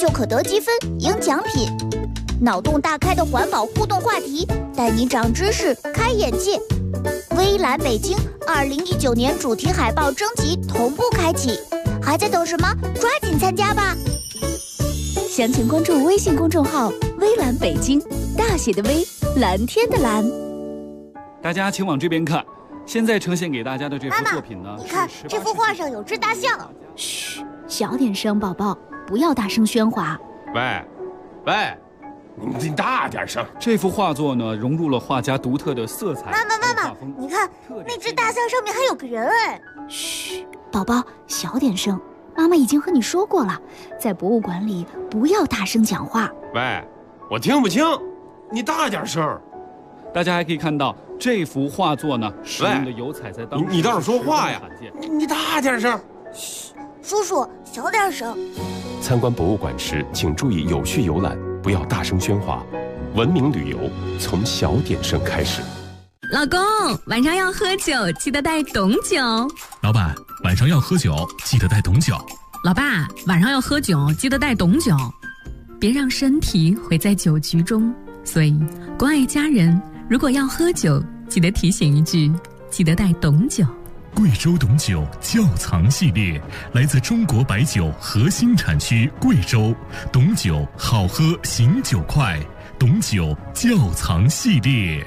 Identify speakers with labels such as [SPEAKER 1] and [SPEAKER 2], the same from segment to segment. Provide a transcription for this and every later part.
[SPEAKER 1] 就可得积分，赢奖品。脑洞大开的环保互动话题，带你长知识、开眼界。微蓝北京2019年主题海报征集同步开启，还在等什么？抓紧参加吧！详情关注微信公众号“微蓝北京”，大写的微，蓝天的蓝。
[SPEAKER 2] 大家请往这边看，现在呈现给大家的这幅作品呢，
[SPEAKER 1] 妈妈，你看这幅画上有只大象。
[SPEAKER 3] 嘘，小点声，宝宝，不要大声喧哗。
[SPEAKER 4] 喂，你大点声。
[SPEAKER 2] 这幅画作呢，融入了画家独特的色彩。
[SPEAKER 1] 妈妈，你看那只大象上面还有个人哎。
[SPEAKER 3] 嘘，宝宝，小点声。妈妈已经和你说过了，在博物馆里不要大声讲话。
[SPEAKER 4] 喂，我听不清，你大点声。
[SPEAKER 2] 大家还可以看到这幅画作呢，使用的油彩在当时
[SPEAKER 4] 你倒是说话呀！你大点声。
[SPEAKER 1] 嘘，叔叔小点声。
[SPEAKER 5] 参观博物馆时，请注意有序游览，不要大声喧哗。文明旅游从小点声开始。
[SPEAKER 6] 老公，晚上要喝酒，记得带懂酒。
[SPEAKER 7] 老板，晚上要喝酒，记得带懂酒。
[SPEAKER 6] 老爸，晚上要喝酒，记得带懂酒。别让身体毁在酒局中。所以，关爱家人，如果要喝酒，记得提醒一句，记得带懂酒。
[SPEAKER 7] 贵州董酒窖藏系列来自中国白酒核心产区贵州，董酒好喝醒酒快，董酒窖藏系列。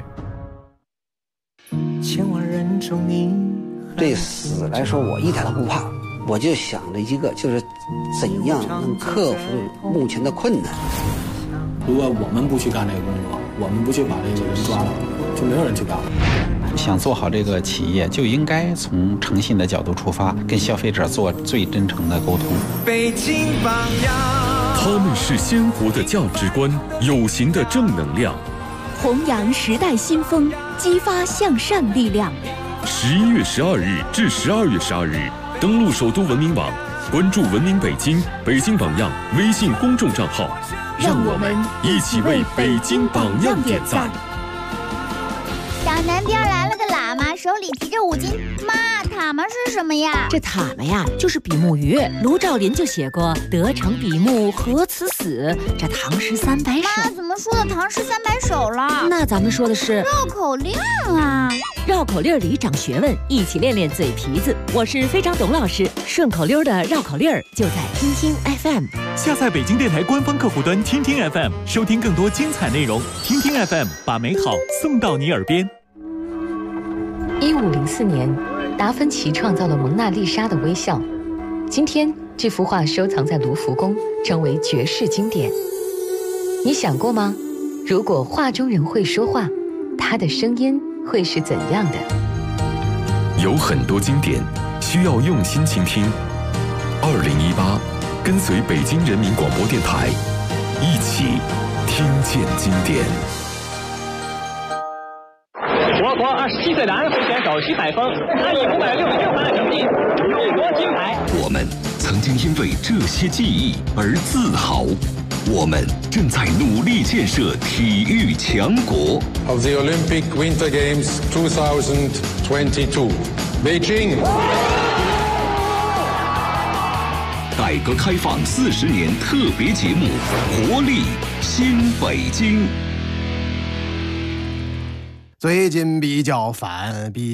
[SPEAKER 8] 千万人中你
[SPEAKER 9] 对死来说我一点都不怕，我就想着一个，就是怎样能克服目前的困难。
[SPEAKER 8] 如果我们不去干这个工作，我们不去把这个人抓了，就没有人去干了。
[SPEAKER 10] 想做好这个企业，就应该从诚信的角度出发，跟消费者做最真诚的沟通。
[SPEAKER 11] 北京榜样，
[SPEAKER 12] 他们是鲜活的价值观，有形的正能量，
[SPEAKER 3] 弘扬时代新风，激发向善力量。
[SPEAKER 12] 11月12日至12月12日，登录首都文明网，关注文明北京、北京榜样微信公众账号，
[SPEAKER 3] 让我们
[SPEAKER 12] 一起为北京榜样点赞。
[SPEAKER 1] 小南边来了个喇嘛，手里提着5斤。妈，塔嘛是什么呀？
[SPEAKER 13] 这塔嘛呀，就是比目鱼。卢照邻就写过“得偿比目何辞死”，这唐诗300首。
[SPEAKER 1] 妈，怎么说的唐诗300首了？
[SPEAKER 13] 那咱们说的是
[SPEAKER 1] 绕口令啊！
[SPEAKER 13] 绕口令里长学问，一起练练嘴皮子。我是非常董老师，顺口溜的绕口令就在听听 FM。
[SPEAKER 14] 下载北京电台官方客户端听听 FM， 收听更多精彩内容。听听 FM， 把美好送到你耳边。
[SPEAKER 15] 1504年，达芬奇创造了蒙娜丽莎的微笑。今天，这幅画收藏在卢浮宫，成为绝世经典。你想过吗？如果画中人会说话，他的声音会是怎样的？
[SPEAKER 12] 有很多经典需要用心倾听。2018，跟随北京人民广播电台，一起听见经典。
[SPEAKER 16] 我国27岁男会选手徐海峰，他以566分的成绩勇夺金牌。
[SPEAKER 12] 我们曾经因为这些记忆而自豪，我们正在努力建设体育强国。
[SPEAKER 17] Of the Olympic Winter Games 2022, Beijing。
[SPEAKER 12] 改革开放40年特别节目，活力新北京。
[SPEAKER 18] 最近比较烦，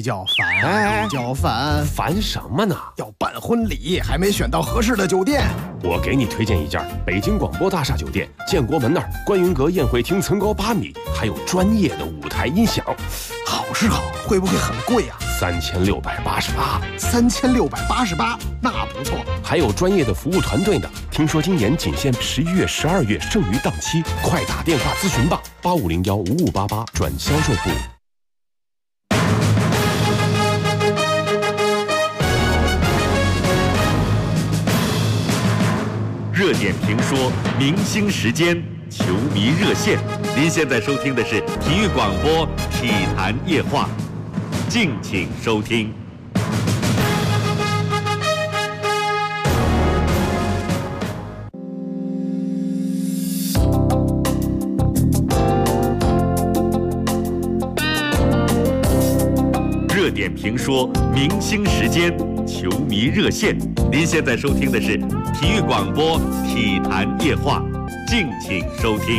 [SPEAKER 4] 烦什么呢？
[SPEAKER 18] 要办婚礼，还没选到合适的酒店。
[SPEAKER 4] 我给你推荐一家北京广播大厦酒店，建国门那儿观云阁宴会厅层高8米，还有专业的舞台音响。
[SPEAKER 18] 好是好，会不会很贵啊
[SPEAKER 4] ？3688，
[SPEAKER 18] 那不错。
[SPEAKER 4] 还有专业的服务团队呢。听说今年仅限11月、12月剩余档期，快打电话咨询吧，85015588转销售部。
[SPEAKER 19] 热点评说，明星时间，球迷热线。您现在收听的是体育广播体坛夜话，敬请收听。热点评说，明星时间。 球迷热线。您现在收听的是体育广播体坛夜话，敬请收听。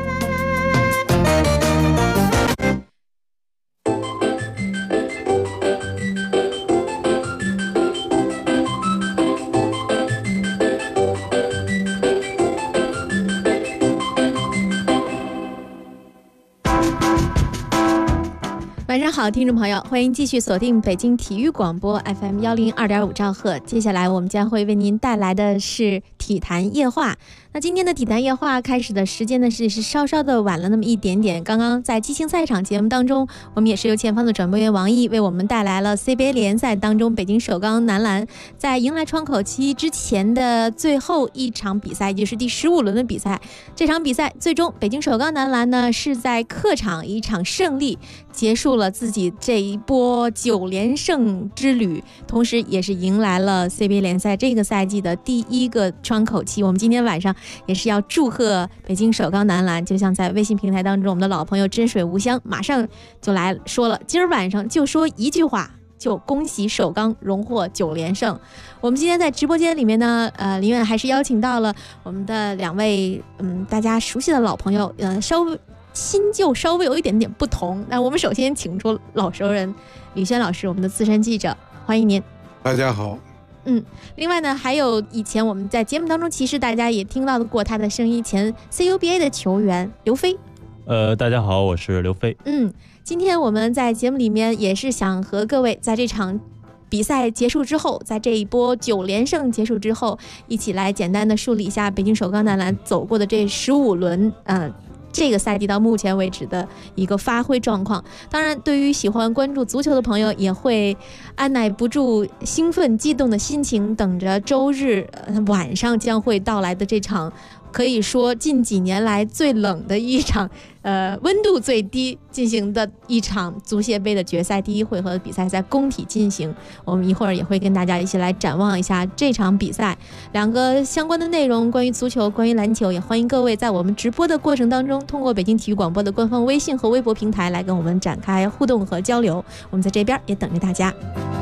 [SPEAKER 20] 晚上好，听众朋友，欢迎继续锁定北京体育广播 FM 102.5兆赫。接下来我们将会为您带来的是体坛夜话。那今天的体坛夜话开始的时间呢是稍稍的晚了那么一点点。刚刚在激情赛场节目当中，我们也是由前方的转播员王毅为我们带来了 CBA 联赛当中北京首钢男篮在迎来窗口期之前的最后一场比赛，也就是第15轮的比赛。这场比赛最终北京首钢男篮呢是在客场一场胜利结束了自己这一波9连胜之旅，同时也是迎来了 CBA 联赛这个赛季的第一个窗口期。我们今天晚上也是要祝贺北京首钢男篮，就像在微信平台当中我们的老朋友真水无香马上就来说了，今儿晚上就说一句话，就恭喜首钢荣获9连胜。我们今天在直播间里面呢，林苑还是邀请到了我们的2位大家熟悉的老朋友，稍微新旧稍微有一点点不同。那我们首先请出老熟人李轩老师，我们的资深记者，欢迎您。
[SPEAKER 21] 大家好。
[SPEAKER 20] 另外呢，还有以前我们在节目当中其实大家也听到过他的声音，前 CUBA 的球员刘飞。
[SPEAKER 22] 大家好，我是刘飞。
[SPEAKER 20] 今天我们在节目里面也是想和各位在这场比赛结束之后，在这一波9连胜结束之后，一起来简单的梳理一下北京首钢男篮走过的这15轮这个赛季到目前为止的一个发挥状况。当然对于喜欢关注足球的朋友也会按耐不住兴奋激动的心情，等着周日晚上将会到来的这场可以说近几年来最冷的一场温度最低进行的一场足协杯的决赛第一回合的比赛在工体进行。我们一会儿也会跟大家一起来展望一下这场比赛2个相关的内容，关于足球关于篮球，也欢迎各位在我们直播的过程当中通过北京体育广播的官方微信和微博平台来跟我们展开互动和交流，我们在这边也等着大家。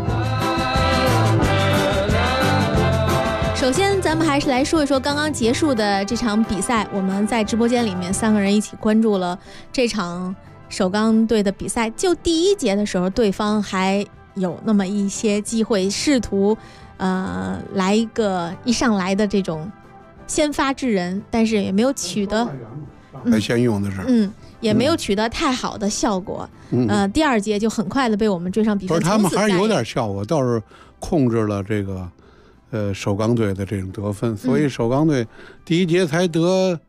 [SPEAKER 20] 首先咱们还是来说一说刚刚结束的这场比赛。我们在直播间里面3个人一起关注了这场首钢队的比赛。就第一节的时候，对方还有那么一些机会试图来一上来的这种先发制人，但是也没有取得
[SPEAKER 21] 先用的是
[SPEAKER 20] 也没有取得太好的效果。第2节就很快的被我们追上比分。
[SPEAKER 21] 不是，他们还是有点效果，倒是控制了这个首钢队的这种得分，所以首钢队第一节才得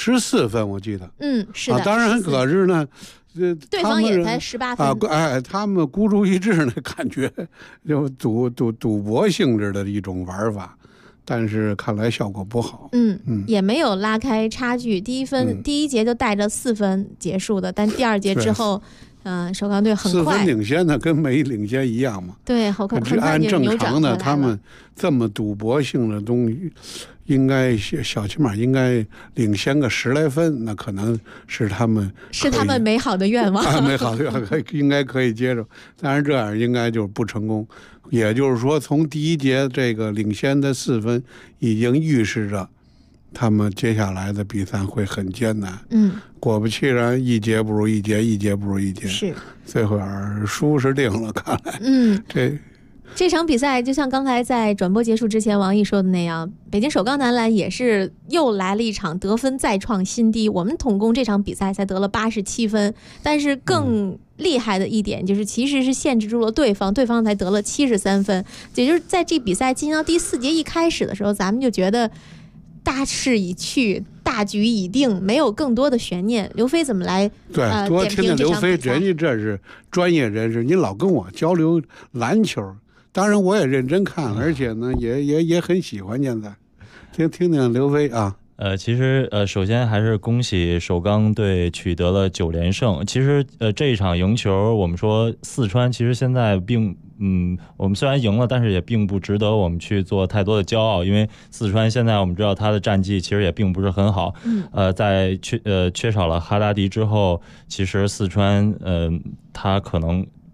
[SPEAKER 21] 14分，我记得。
[SPEAKER 20] 是的。
[SPEAKER 21] 当然，可是呢，
[SPEAKER 20] 对方也才18分
[SPEAKER 21] 他们孤注一掷的感觉，就赌博性质的一种玩法，但是看来效果不好。
[SPEAKER 20] 也没有拉开差距。第一节就带着4分结束的，但第2节之后。首钢队很快
[SPEAKER 21] 4分领先的跟没领先一样嘛。
[SPEAKER 20] 对，很快
[SPEAKER 21] 按正常的他们这么赌博性的东西，应该小起码应该领先个10来分，那可能是他们
[SPEAKER 20] 美好的愿望。
[SPEAKER 21] 美好的愿望应该可以接受，但是这样应该就不成功。也就是说，从第一节这个领先的4分，已经预示着他们接下来的比赛会很艰难。果不其然，一节不如一节，一节不如一节。
[SPEAKER 20] 是，
[SPEAKER 21] 这会儿输是定了，看来。
[SPEAKER 20] 这场比赛就像刚才在转播结束之前王毅说的那样，北京首钢男篮也是又来了一场得分再创新低。我们统共这场比赛才得了87分，但是更厉害的一点就是其实是限制住了对方才得了73分。也就是在这比赛进行到第4节一开始的时候，咱们就觉得大势已去，大局已定，没有更多的悬念。刘飞怎么来
[SPEAKER 21] 多听听刘飞，人家这是专业人士，你老跟我交流篮球，当然我也认真看，而且呢也很喜欢。现在听听刘飞啊。
[SPEAKER 22] 其实首先还是恭喜首钢队取得了9连胜。其实这一场赢球，我们说四川其实现在我们虽然赢了，但是也并不值得我们去做太多的骄傲，因为四川现在我们知道他的战绩其实也并不是很好。在缺少了哈达迪之后，其实四川他可能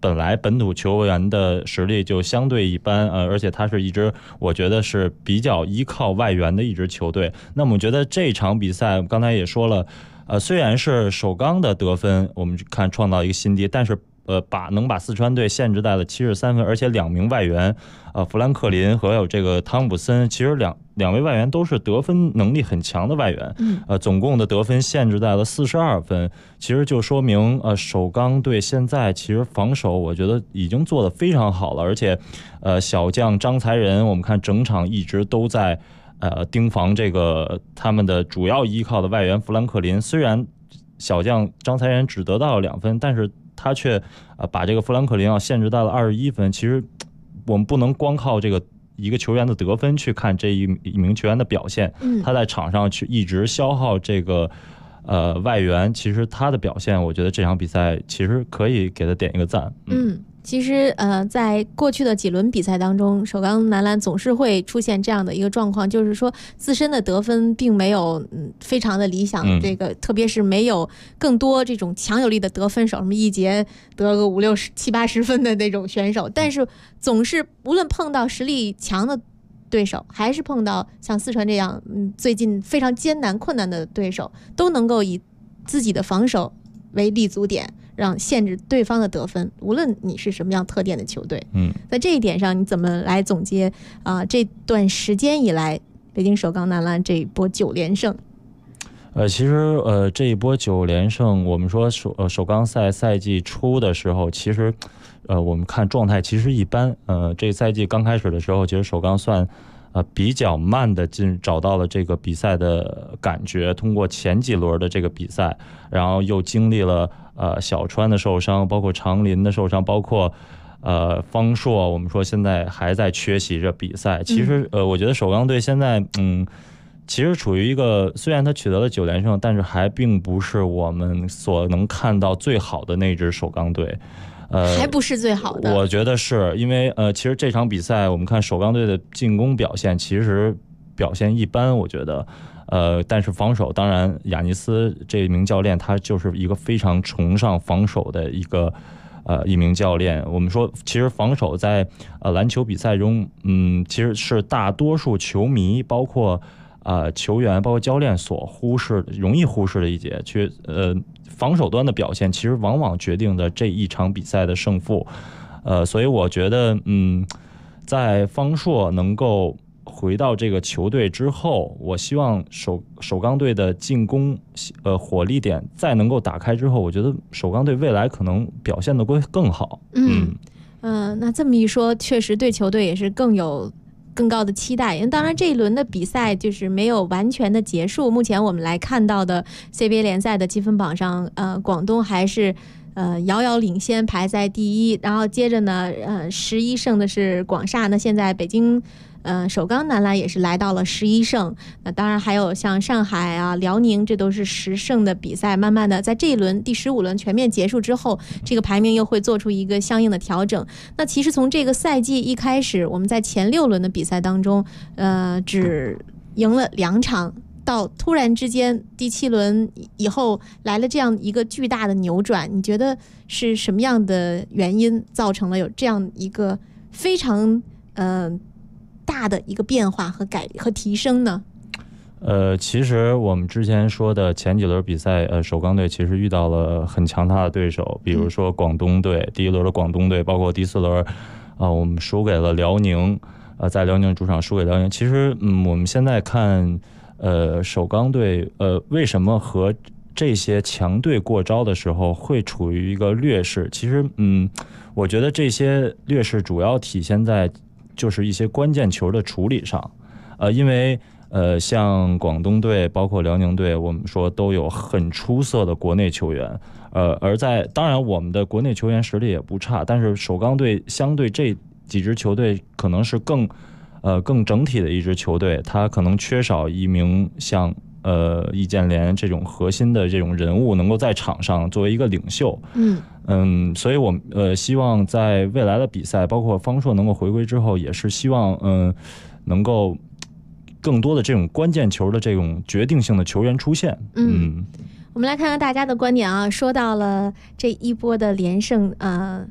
[SPEAKER 22] 本来本土球员的实力就相对一般，而且他是一支我觉得是比较依靠外援的一支球队。那么我觉得这场比赛刚才也说了，虽然是首钢的得分我们看创造一个新低，但是能把四川队限制在了73分，而且2名外援，弗兰克林和有这个汤普森，其实两位外援都是得分能力很强的外援，总共的得分限制在了42分，其实就说明首钢队现在其实防守我觉得已经做得非常好了，而且小将张才仁我们看整场一直都在盯防这个他们的主要依靠的外援弗兰克林，虽然小将张才仁只得到了2分，但是他却把这个弗兰克林限制到了21分。其实我们不能光靠这个一个球员的得分去看这一名球员的表现，他在场上去一直消耗这个外援，其实他的表现我觉得这场比赛其实可以给他点一个赞。
[SPEAKER 20] 其实在过去的几轮比赛当中，首钢男篮总是会出现这样的一个状况，就是说自身的得分并没有非常的理想，这个特别是没有更多这种强有力的得分手，什么一节得个50、60、70、80分的那种选手，但是总是无论碰到实力强的对手，还是碰到像四川这样最近非常艰难困难的对手，都能够以自己的防守为立足点，让限制对方的得分，无论你是什么样特点的球队。在这一点上你怎么来总结这段时间以来北京首钢男篮这一波9连胜？
[SPEAKER 22] 其实这一波9连胜，我们说首钢赛季初的时候，其实我们看状态其实一般。这赛季刚开始的时候，其实首钢算比较慢的找到了这个比赛的感觉，通过前几轮的这个比赛，然后又经历了小川的受伤，包括长林的受伤，包括方硕，我们说现在还在缺席着比赛。其实我觉得首钢队现在其实处于一个虽然他取得了9连胜，但是还并不是我们所能看到最好的那支首钢队。
[SPEAKER 20] 还不是最好的，
[SPEAKER 22] 我觉得是因为其实这场比赛我们看首钢队的进攻表现其实表现一般，我觉得但是防守当然亚尼斯这名教练他就是一个非常崇尚防守的一名教练。我们说其实防守在篮球比赛中其实是大多数球迷包括球员包括教练所容易忽视的一节，防守端的表现其实往往决定的这一场比赛的胜负。所以我觉得在方硕能够回到这个球队之后，我希望首钢队的进攻火力点再能够打开之后，我觉得首钢队未来可能表现的会更好。
[SPEAKER 20] 那这么一说，确实对球队也是更有更高的期待。因为当然这一轮的比赛就是没有完全的结束，目前我们来看到的 CBA 联赛的积分榜上广东还是遥遥领先，排在第1，然后接着呢11胜的是广厦，那现在北京首钢男篮也是来到了11胜，那当然还有像上海辽宁，这都是10胜的比赛。慢慢的在这一轮第15轮全面结束之后，这个排名又会做出一个相应的调整。那其实从这个赛季一开始，我们在前6轮的比赛当中只赢了2场，到突然之间第7轮以后来了这样一个巨大的扭转，你觉得是什么样的原因造成了有这样一个非常大的一个变化和提升呢？
[SPEAKER 22] 其实我们之前说的前几轮比赛，首钢队其实遇到了很强大的对手，比如说广东队，第1轮的广东队，包括第4轮我们输给了辽宁，在辽宁主场输给辽宁。其实我们现在看首钢队为什么和这些强队过招的时候会处于一个劣势，其实我觉得这些劣势主要体现在就是一些关键球的处理上。因为像广东队包括辽宁队，我们说都有很出色的国内球员，而在当然我们的国内球员实力也不差，但是首钢队相对这几支球队可能是更整体的一支球队，他可能缺少一名像易建联这种核心的这种人物能够在场上作为一个领袖。所以我希望在未来的比赛，包括方硕能够回归之后，也是希望能够更多的这种关键球的这种决定性的球员出现。
[SPEAKER 20] 我们来看看大家的观点啊。说到了这一波的连胜，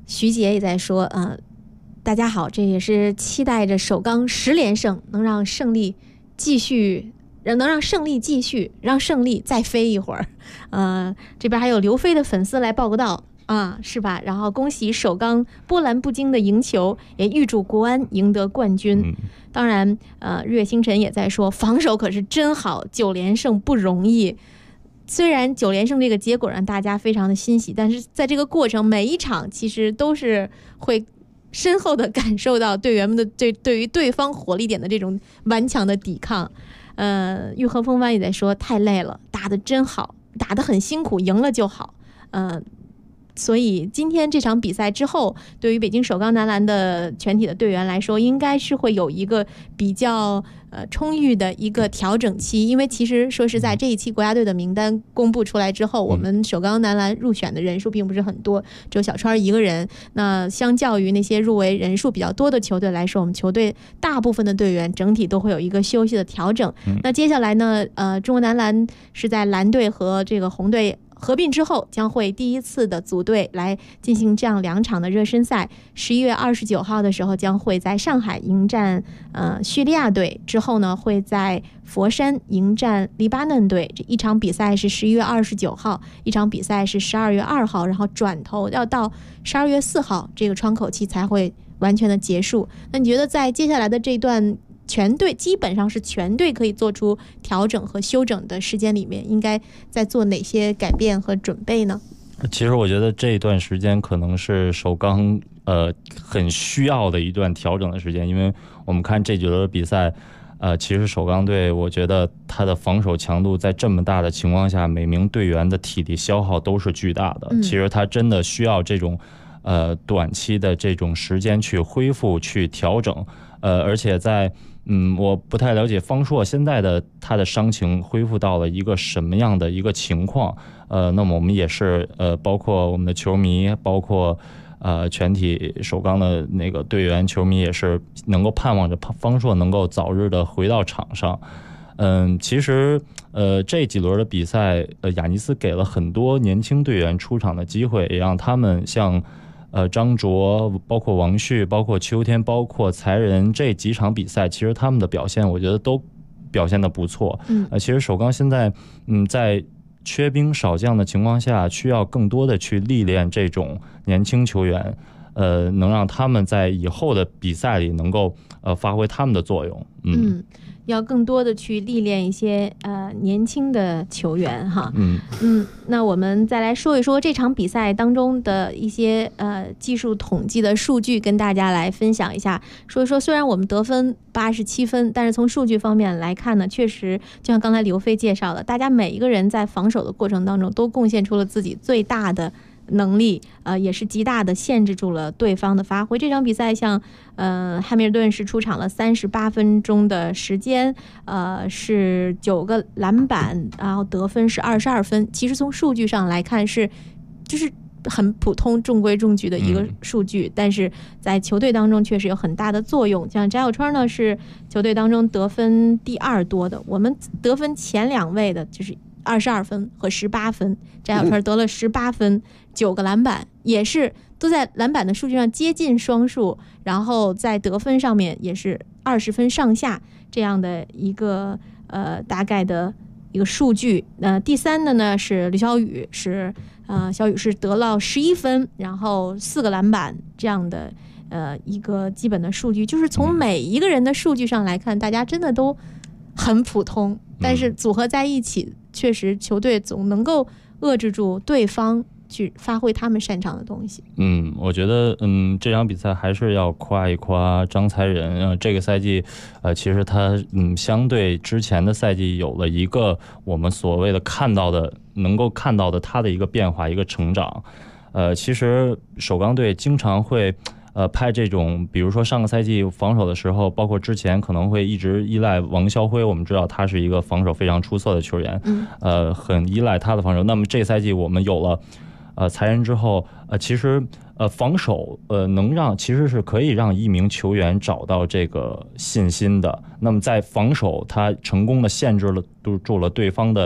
[SPEAKER 20] 徐杰也在说，大家好，这也是期待着首钢10连胜，能让胜利继续，让胜利再飞一会儿。这边还有刘飞的粉丝来报个到啊，是吧？然后恭喜首钢波澜不惊的赢球，也预祝国安赢得冠军。当然，日月星辰也在说，防守可是真好，9连胜不容易。虽然9连胜这个结果让大家非常的欣喜，但是在这个过程每一场其实都是会深厚的感受到队员们的对于对方火力点的这种顽强的抵抗。玉河风帆也在说，太累了，打得真好，打得很辛苦，赢了就好。所以今天这场比赛之后，对于北京首钢男篮的全体的队员来说，应该是会有一个比较充裕的一个调整期。因为其实说实在，这一期国家队的名单公布出来之后，我们首钢男篮入选的人数并不是很多，只有小川一个人。那相较于那些入围人数比较多的球队来说，我们球队大部分的队员整体都会有一个休息的调整。那接下来呢，中国男篮是在蓝队和这个红队合并之后，将会第一次的组队来进行这样2场的热身赛。11月29号的时候，将会在上海迎战叙利亚队，之后呢会在佛山迎战黎巴嫩队。这一场比赛是11月29号，一场比赛是12月2号，然后转头要到12月4号，这个窗口期才会完全的结束。那你觉得在接下来的这段全队基本上是全队可以做出调整和休整的时间里面，应该在做哪些改变和准备呢？
[SPEAKER 22] 其实我觉得这一段时间可能是首钢很需要的一段调整的时间，因为我们看这几轮比赛，其实首钢队我觉得他的防守强度在这么大的情况下，每名队员的体力消耗都是巨大的。其实他真的需要这种短期的这种时间去恢复去调整。而且在我不太了解方硕现在的他的伤情恢复到了一个什么样的一个情况。那么我们也是包括我们的球迷，包括全体首钢的那个队员球迷，也是能够盼望着方硕能够早日的回到场上。其实这几轮的比赛，雅尼斯给了很多年轻队员出场的机会，也让他们像张卓，包括王旭，包括秋天，包括才仁，这几场比赛其实他们的表现我觉得都表现得不错。其实首钢现在在缺兵少将的情况下，需要更多的去历练这种年轻球员，能让他们在以后的比赛里能够发挥他们的作用。
[SPEAKER 20] 要更多的去历练一些年轻的球员哈。那我们再来说一说这场比赛当中的一些技术统计的数据，跟大家来分享一下。说一说，虽然我们得分87分，但是从数据方面来看呢，确实就像刚才刘飞介绍的，大家每一个人在防守的过程当中都贡献出了自己最大的能力，也是极大的限制住了对方的发挥。这场比赛像汉密尔顿是出场了38分钟的时间，是9个篮板，然后得分是22分。其实从数据上来看就是很普通中规中矩的一个数据，但是在球队当中确实有很大的作用。像翟小川呢是球队当中得分第2多的，我们得分前2位的就是22分和18分，翟小川得了18分，9个篮板，也是都在篮板的数据上接近双数，然后在得分上面也是20分上下这样的一个大概的一个数据。第3的呢是吕小雨，小雨是得了11分，然后4个篮板这样的一个基本的数据。就是从每一个人的数据上来看，大家真的都很普通，但是组合在一起，确实球队总能够遏制住对方去发挥他们擅长的东西。
[SPEAKER 22] 我觉得这场比赛还是要夸一夸张才仁。这个赛季其实他相对之前的赛季有了一个我们所谓的能够看到的他的一个变化，一个成长。其实首钢队经常会派这种，比如说上个赛季防守的时候，包括之前可能会一直依赖王霄辉，我们知道他是一个防守非常出色的球员，很依赖他的防守。那么这赛季我们有了才仁之后，其实防守其实是可以让一名球员找到这个信心的。那么在防守他成功的限制住了对方的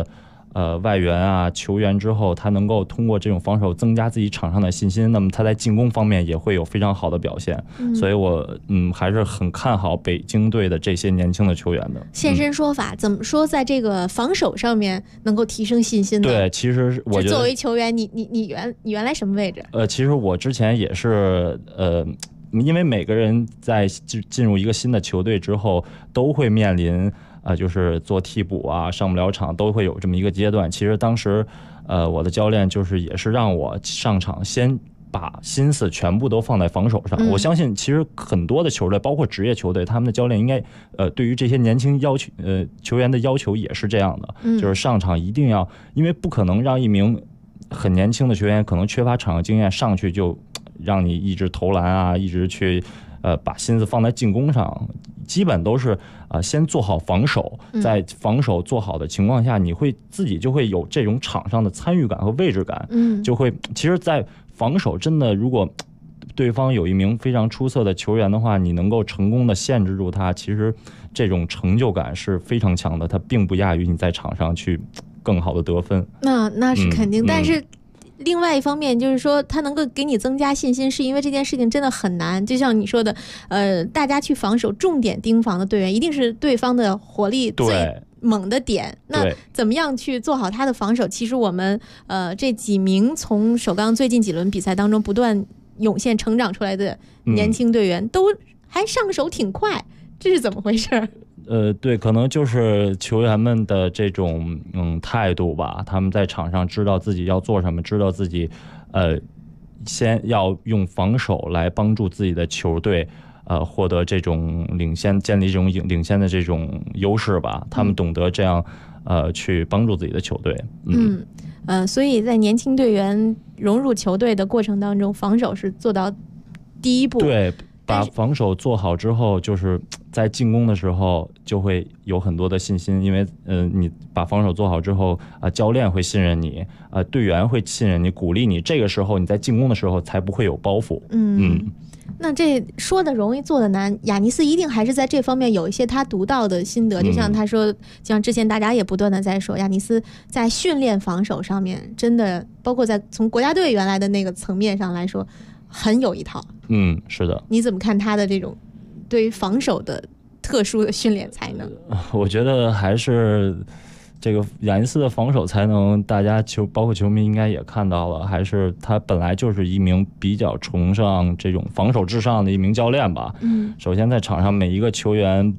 [SPEAKER 22] 外援啊球员之后，他能够通过这种防守增加自己场上的信心，那么他在进攻方面也会有非常好的表现。所以我还是很看好北京队的这些年轻的球员的。
[SPEAKER 20] 现身说法，怎么说在这个防守上面能够提升信心呢？
[SPEAKER 22] 对，其实我觉得
[SPEAKER 20] 作为球员，你原来什么位置？
[SPEAKER 22] 其实我之前也是因为每个人在进入一个新的球队之后，都会面临就是做替补啊，上不了场，都会有这么一个阶段。其实当时我的教练也是让我上场先把心思全部都放在防守上。我相信其实很多的球队，包括职业球队，他们的教练应该对于这些年轻球员的要求也是这样的，就是上场一定要，因为不可能让一名很年轻的球员可能缺乏场上经验上去就让你一直投篮啊，一直去把心思放在进攻上，基本都是先做好防守，在防守做好的情况下，你会自己就会有这种场上的参与感和位置感，就会其实在防守真的，如果对方有一名非常出色的球员的话，你能够成功的限制住他，其实这种成就感是非常强的，它并不亚于你在场上去更好的得分。
[SPEAKER 20] 那是肯定，但是另外一方面就是说，它能够给你增加信心，是因为这件事情真的很难。就像你说的，大家去防守，重点盯防的队员一定是对方的火力最猛的点。那怎么样去做好他的防守？其实我们这几名从首钢最近几轮比赛当中不断涌现成长出来的年轻队员，都还上手挺快，这是怎么回事？
[SPEAKER 22] 对，可能就是球员们的这种态度吧。他们在场上知道自己要做什么，知道自己先要用防守来帮助自己的球队获得这种领先，建立这种领先的这种优势吧。他们懂得这样去帮助自己的球队。
[SPEAKER 20] 所以在年轻队员融入球队的过程当中，防守是做到第一步。
[SPEAKER 22] 对，把防守做好之后，就是在进攻的时候就会有很多的信心，因为你把防守做好之后，教练会信任你，队员会信任你，鼓励你，这个时候你在进攻的时候才不会有包袱。
[SPEAKER 20] 那这说的容易做的难，亚尼斯一定还是在这方面有一些他独到的心得。就像他说，像之前大家也不断的在说，亚尼斯在训练防守上面真的，包括在从国家队原来的那个层面上来说，很有一套。
[SPEAKER 22] 是的。
[SPEAKER 20] 你怎么看他的这种对于防守的特殊的训练才能？
[SPEAKER 22] 我觉得还是这个亚尼斯的防守才能，大家包括球迷应该也看到了，还是他本来就是一名比较崇尚这种防守至上的一名教练吧。首先在场上每一个球员，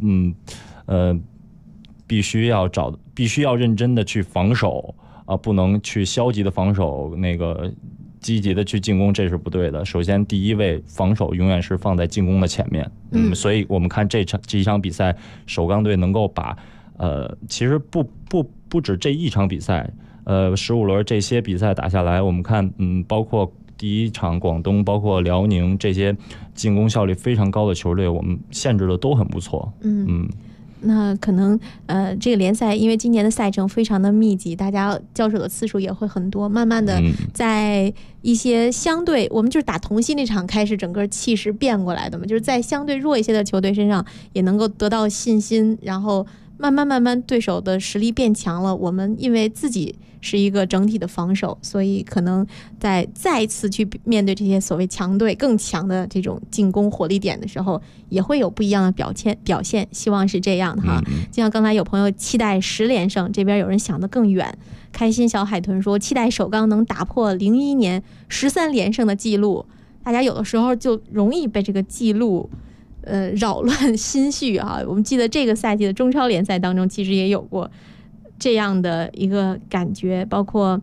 [SPEAKER 22] 必须要认真的去防守不能去消极的防守，积极的去进攻，这是不对的。首先第一位防守永远是放在进攻的前面。所以我们看这一场比赛，首钢队能够把其实不止这一场比赛，15轮这些比赛打下来，我们看包括第一场广东，包括辽宁这些进攻效率非常高的球队，我们限制的都很不错。
[SPEAKER 20] 那可能这个联赛因为今年的赛程非常的密集，大家交手的次数也会很多，慢慢的在一些相对我们就是打同曦那场开始，整个气势变过来的嘛，就是在相对弱一些的球队身上也能够得到信心，然后慢慢对手的实力变强了，我们因为自己是一个整体的防守，所以可能再一次去面对这些所谓强队更强的这种进攻火力点的时候，也会有不一样的表现，希望是这样的哈。就像刚才有朋友期待10连胜，这边有人想得更远，开心小海豚说期待首钢能打破01年13连胜的记录。大家有的时候就容易被这个记录扰乱心绪啊。我们记得这个赛季的中超联赛当中其实也有过这样的一个感觉，包括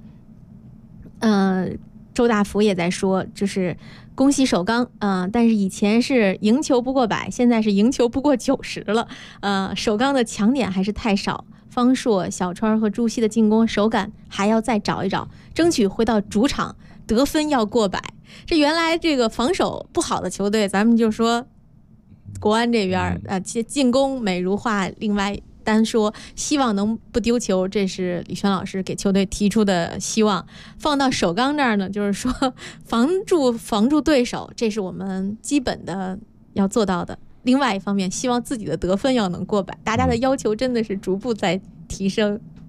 [SPEAKER 20] 周大福也在说，就是恭喜首钢但是以前是赢球不过100，现在是赢球不过90了。首钢的强点还是太少，方硕、小川和朱熹的进攻手感还要再找一找，争取回到主场得分要过100。这原来这个防守不好的球队，咱们就说国安这边进攻美如画，另外单说希望能不丢球，这是李轩老师给球队提出的希望。放到首钢这儿呢，就是说防住对手，这是我们基本的要做到的。另外一方面，希望自己的得分要能过100，大家的要求真的是逐步在提升。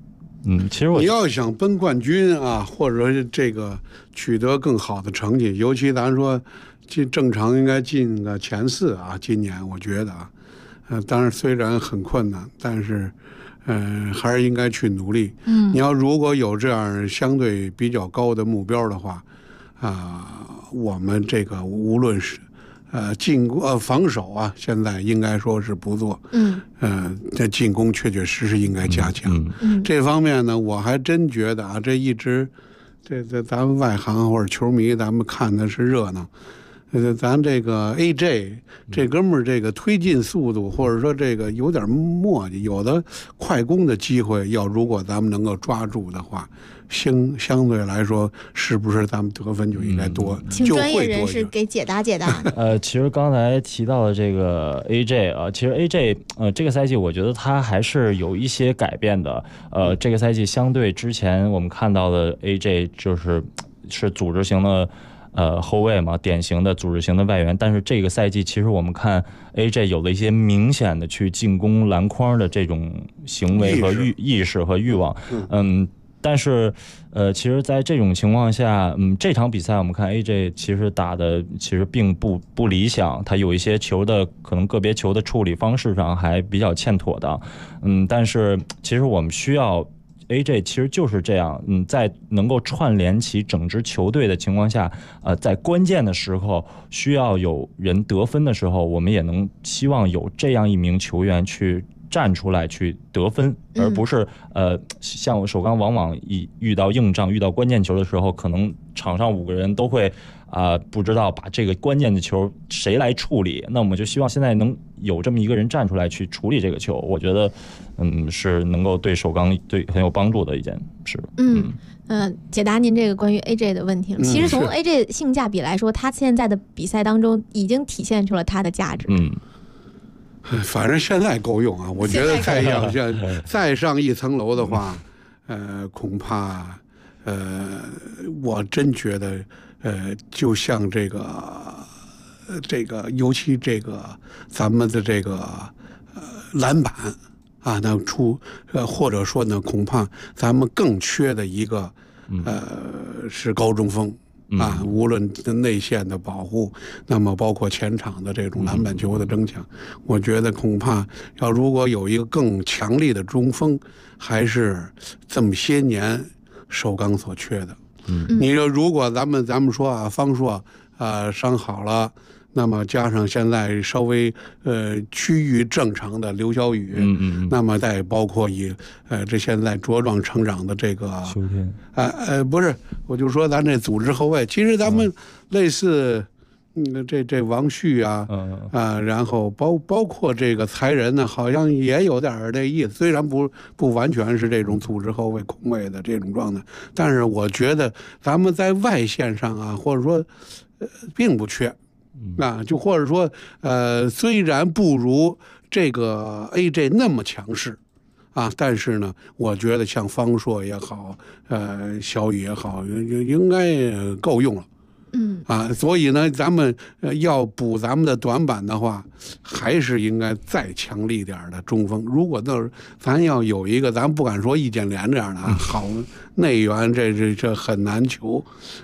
[SPEAKER 22] 其实
[SPEAKER 21] 你要想奔冠军啊，或者说这个取得更好的成绩，尤其咱说正常应该进个前4啊，今年我觉得啊，当然虽然很困难，但是还是应该去努力。你要如果有这样相对比较高的目标的话，我们这个无论是防守啊，现在应该说是不错。这进攻确确实实应该加强。这方面呢，我还真觉得啊，这一直这咱们外行或者球迷，咱们看的是热闹。咱这个 AJ 这哥们儿这个推进速度，或者说这个有点磨叽，有的快攻的机会，如果咱们能够抓住的话，相对来说，是不是咱们得分就应该多？
[SPEAKER 20] 请专业人士给解答解答。
[SPEAKER 22] 其实刚才提到的这个 AJ 啊，其实 AJ 这个赛季我觉得他还是有一些改变的。这个赛季相对之前我们看到的 AJ 是组织型的。后卫嘛，典型的组织型的外援，但是这个赛季其实我们看 AJ 有了一些明显的去进攻篮筐的这种行为和意识和欲望。但是其实在这种情况下，这场比赛我们看 AJ 其实打的其实并不理想，他有一些可能个别球的处理方式上还比较欠妥当。但是其实我们需要AJ 其实就是这样，在能够串联起整支球队的情况下，在关键的时候需要有人得分的时候，我们也能希望有这样一名球员去站出来去得分，而不是像首钢往往遇到硬仗、遇到关键球的时候，可能场上5个人都会不知道把这个关键的球谁来处理。那我们就希望现在能有这么一个人站出来去处理这个球，我觉得是能够对首钢很有帮助的一件事。
[SPEAKER 20] 解答您这个关于 AJ 的问题了。其实从 AJ 性价比来说，他现在的比赛当中已经体现出了他的价值。
[SPEAKER 21] 反正现在够用啊，我觉得再上一层楼的话，恐怕我真觉得就像这个尤其这个咱们的这个篮板啊，那或者说呢，恐怕咱们更缺的一个是高中锋。无论内线的保护，那么包括前场的这种篮板球的增强，我觉得恐怕如果有一个更强力的中锋，还是这么些年首钢所缺的。你说如果咱们说啊，方硕伤好了，那么加上现在稍微趋于正常的刘晓宇，那么再包括这现在茁壮成长的这个
[SPEAKER 22] 秋天，
[SPEAKER 21] 不是，我就说咱这组织后卫，其实咱们类似这王旭啊，然后包括这个才人呢，好像也有点这意思，虽然不完全是这种组织后卫控卫的这种状态，但是我觉得咱们在外线上啊，或者说并不缺。就或者说虽然不如这个 AJ 那么强势但是呢，我觉得像方硕也好，小雨也好，应该够用了。所以呢，咱们要补咱们的短板的话，还是应该再强力点的中锋。如果咱要有一个，咱不敢说易建联这样的好内援，这很难求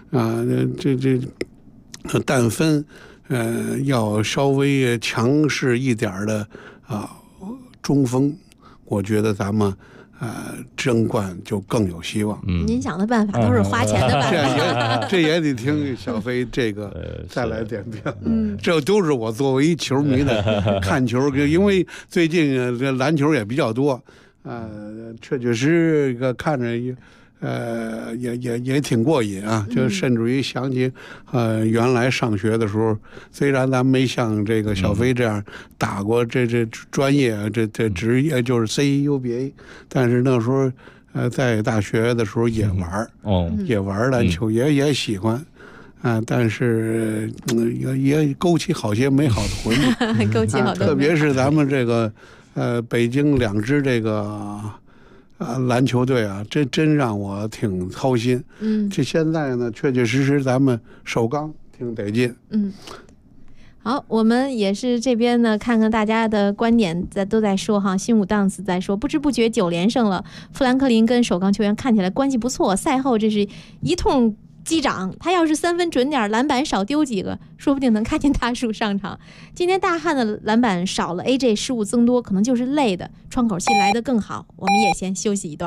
[SPEAKER 21] 但分。要稍微强势一点的中锋，我觉得咱们争冠就更有希望。
[SPEAKER 20] 您想的办法都是花钱的办
[SPEAKER 21] 法，这也得听小飞这个再来点评。这都是我作为一球迷的看球，因为最近这篮球也比较多，确确实实看着也挺过瘾啊，就甚至于想起原来上学的时候，虽然咱没像这个小飞这样打过这专业这职业就是 CUBA， 但是那时候在大学的时候也玩篮球，也喜欢但是也勾起好些美好的回忆
[SPEAKER 20] 勾起好多
[SPEAKER 21] 特别是咱们这个北京2支这个篮球队这真让我挺操心。这现在呢，确确实实咱们首钢挺得劲。
[SPEAKER 20] 好，我们也是这边呢，看看大家的观点都在说哈，新武档次在说，不知不觉9连胜了。富兰克林跟首钢球员看起来关系不错，赛后这是一通击掌，他要是3分准点，篮板少丢几个，说不定能看见大树上场。今天大汉的篮板少了 ，AJ 失误增多，可能就是累的，窗口期来得更好。我们也先休息一段。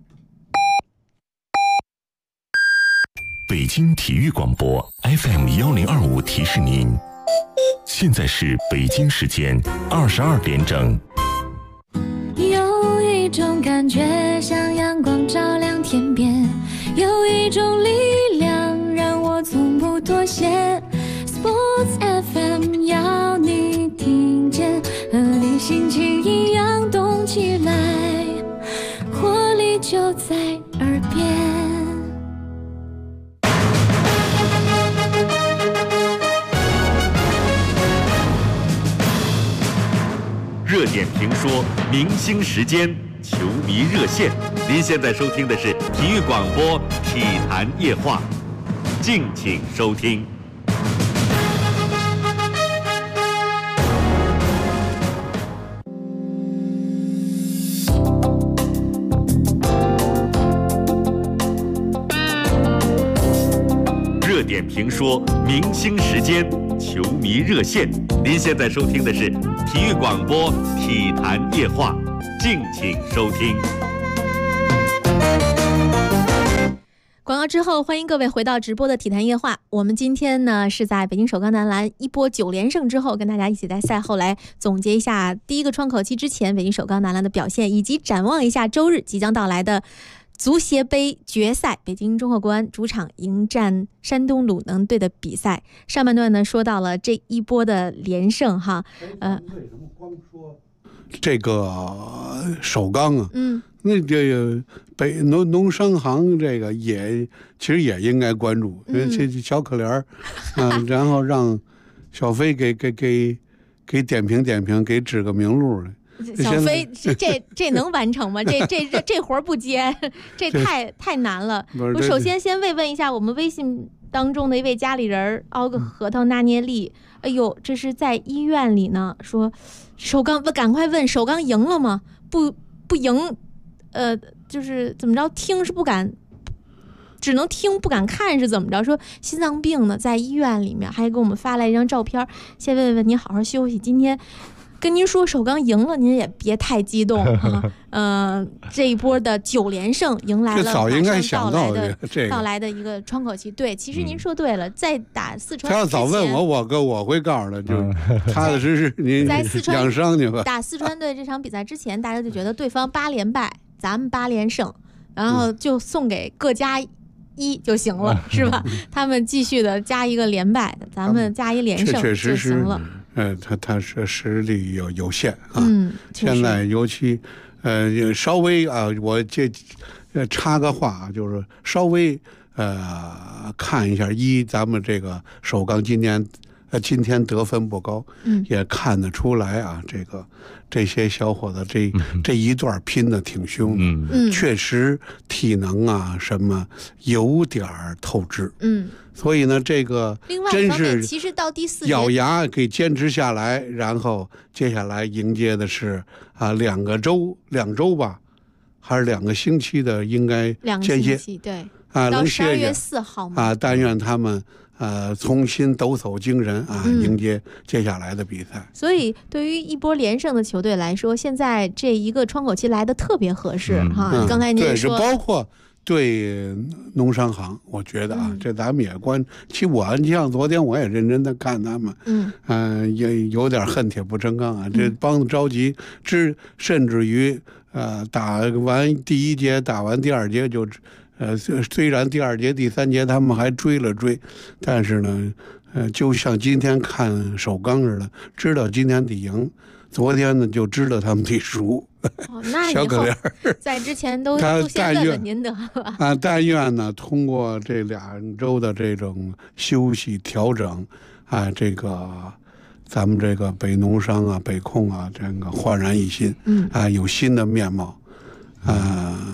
[SPEAKER 12] 北京体育广播 FM1025提示您，现在是北京时间22点整。
[SPEAKER 2] 有一种感觉像阳光照亮天边，有一种力量让我从不妥协。 Sports FM 要你听见，和你心情一样动起来，活力就在耳边。
[SPEAKER 19] 热点评说，明星时间，球迷热线。您现在收听的是体育广播《体坛夜话》，敬请收听。热点评说，明星时间，球迷热线。您现在收听的是体育广播《体坛夜话》，敬请收听。
[SPEAKER 20] 广告之后，欢迎各位回到直播的体坛夜话。我们今天呢是在北京首钢男篮一波9连胜之后，跟大家一起在赛后来总结一下第一个窗口期之前北京首钢男篮的表现，以及展望一下周日即将到来的足协杯决赛，北京中赫国安主场迎战山东鲁能队的比赛。上半段呢说到了这一波的连胜哈，
[SPEAKER 21] 这个首钢啊，那这个北农商行这个其实也应该关注，因为这小可怜然后让小飞给点评点评，给指个明路来。
[SPEAKER 20] 小飞，这能完成吗？这活不接，这太难了。我首先问一下我们微信当中的一位家里人凹个核桃纳涅利，哎呦，这是在医院里呢，说首钢，赶快问首钢赢了吗？不赢，就是怎么着，听是不敢，只能听不敢看是怎么着？说心脏病呢，在医院里面，还给我们发来一张照片。先问您好好休息，今天。跟您说首钢赢了，您也别太激动啊。这一波的9连胜迎来了
[SPEAKER 21] 早应该想
[SPEAKER 20] 到的一个窗口期。对，其实您说对了，在打四川，
[SPEAKER 21] 他要早问我会告诉他，就踏踏实实您养伤去吧。
[SPEAKER 20] 打四川队这场比赛之前，大家就觉得对方8连败，咱们8连胜，然后就送给各加1就行了，是吧？他们继续的加一个连败，咱们加一连胜就行了。
[SPEAKER 21] 他是实力有限啊。现在尤其稍微啊，我插个话，就是稍微看一下咱们这个首钢今天得分不高，也看得出来啊，这些小伙子这一段拼的挺凶的，确实体能啊什么有点透支，所以呢，这个真是
[SPEAKER 20] 其实到第4节
[SPEAKER 21] 咬牙给坚持下来，然后接下来迎接的是2周吧，还是2个星期的应该间歇，
[SPEAKER 20] 对
[SPEAKER 21] 到
[SPEAKER 20] 12月4号
[SPEAKER 21] 嘛但愿他们重新抖擞精神迎接接下来的比赛。
[SPEAKER 20] 所以对于一波连胜的球队来说，现在这一个窗口期来的特别合适哈。刚才您说
[SPEAKER 21] 对，包括对农商行，我觉得这咱们也其实你像昨天我也认真的看他们，也有点恨铁不成钢啊，这帮子着急，甚至于打完第1节，打完第2节就。虽然第2节、第3节他们还追了追，但是呢，就像今天看首钢似的，知道今天得赢，昨天呢就知道他们得输。
[SPEAKER 20] 那
[SPEAKER 21] 小可怜
[SPEAKER 20] 在之前都先问问您得了
[SPEAKER 21] 但愿呢，通过这2周的这种休息调整这个咱们这个北农商啊、北控啊，这个焕然一新，有新的面貌，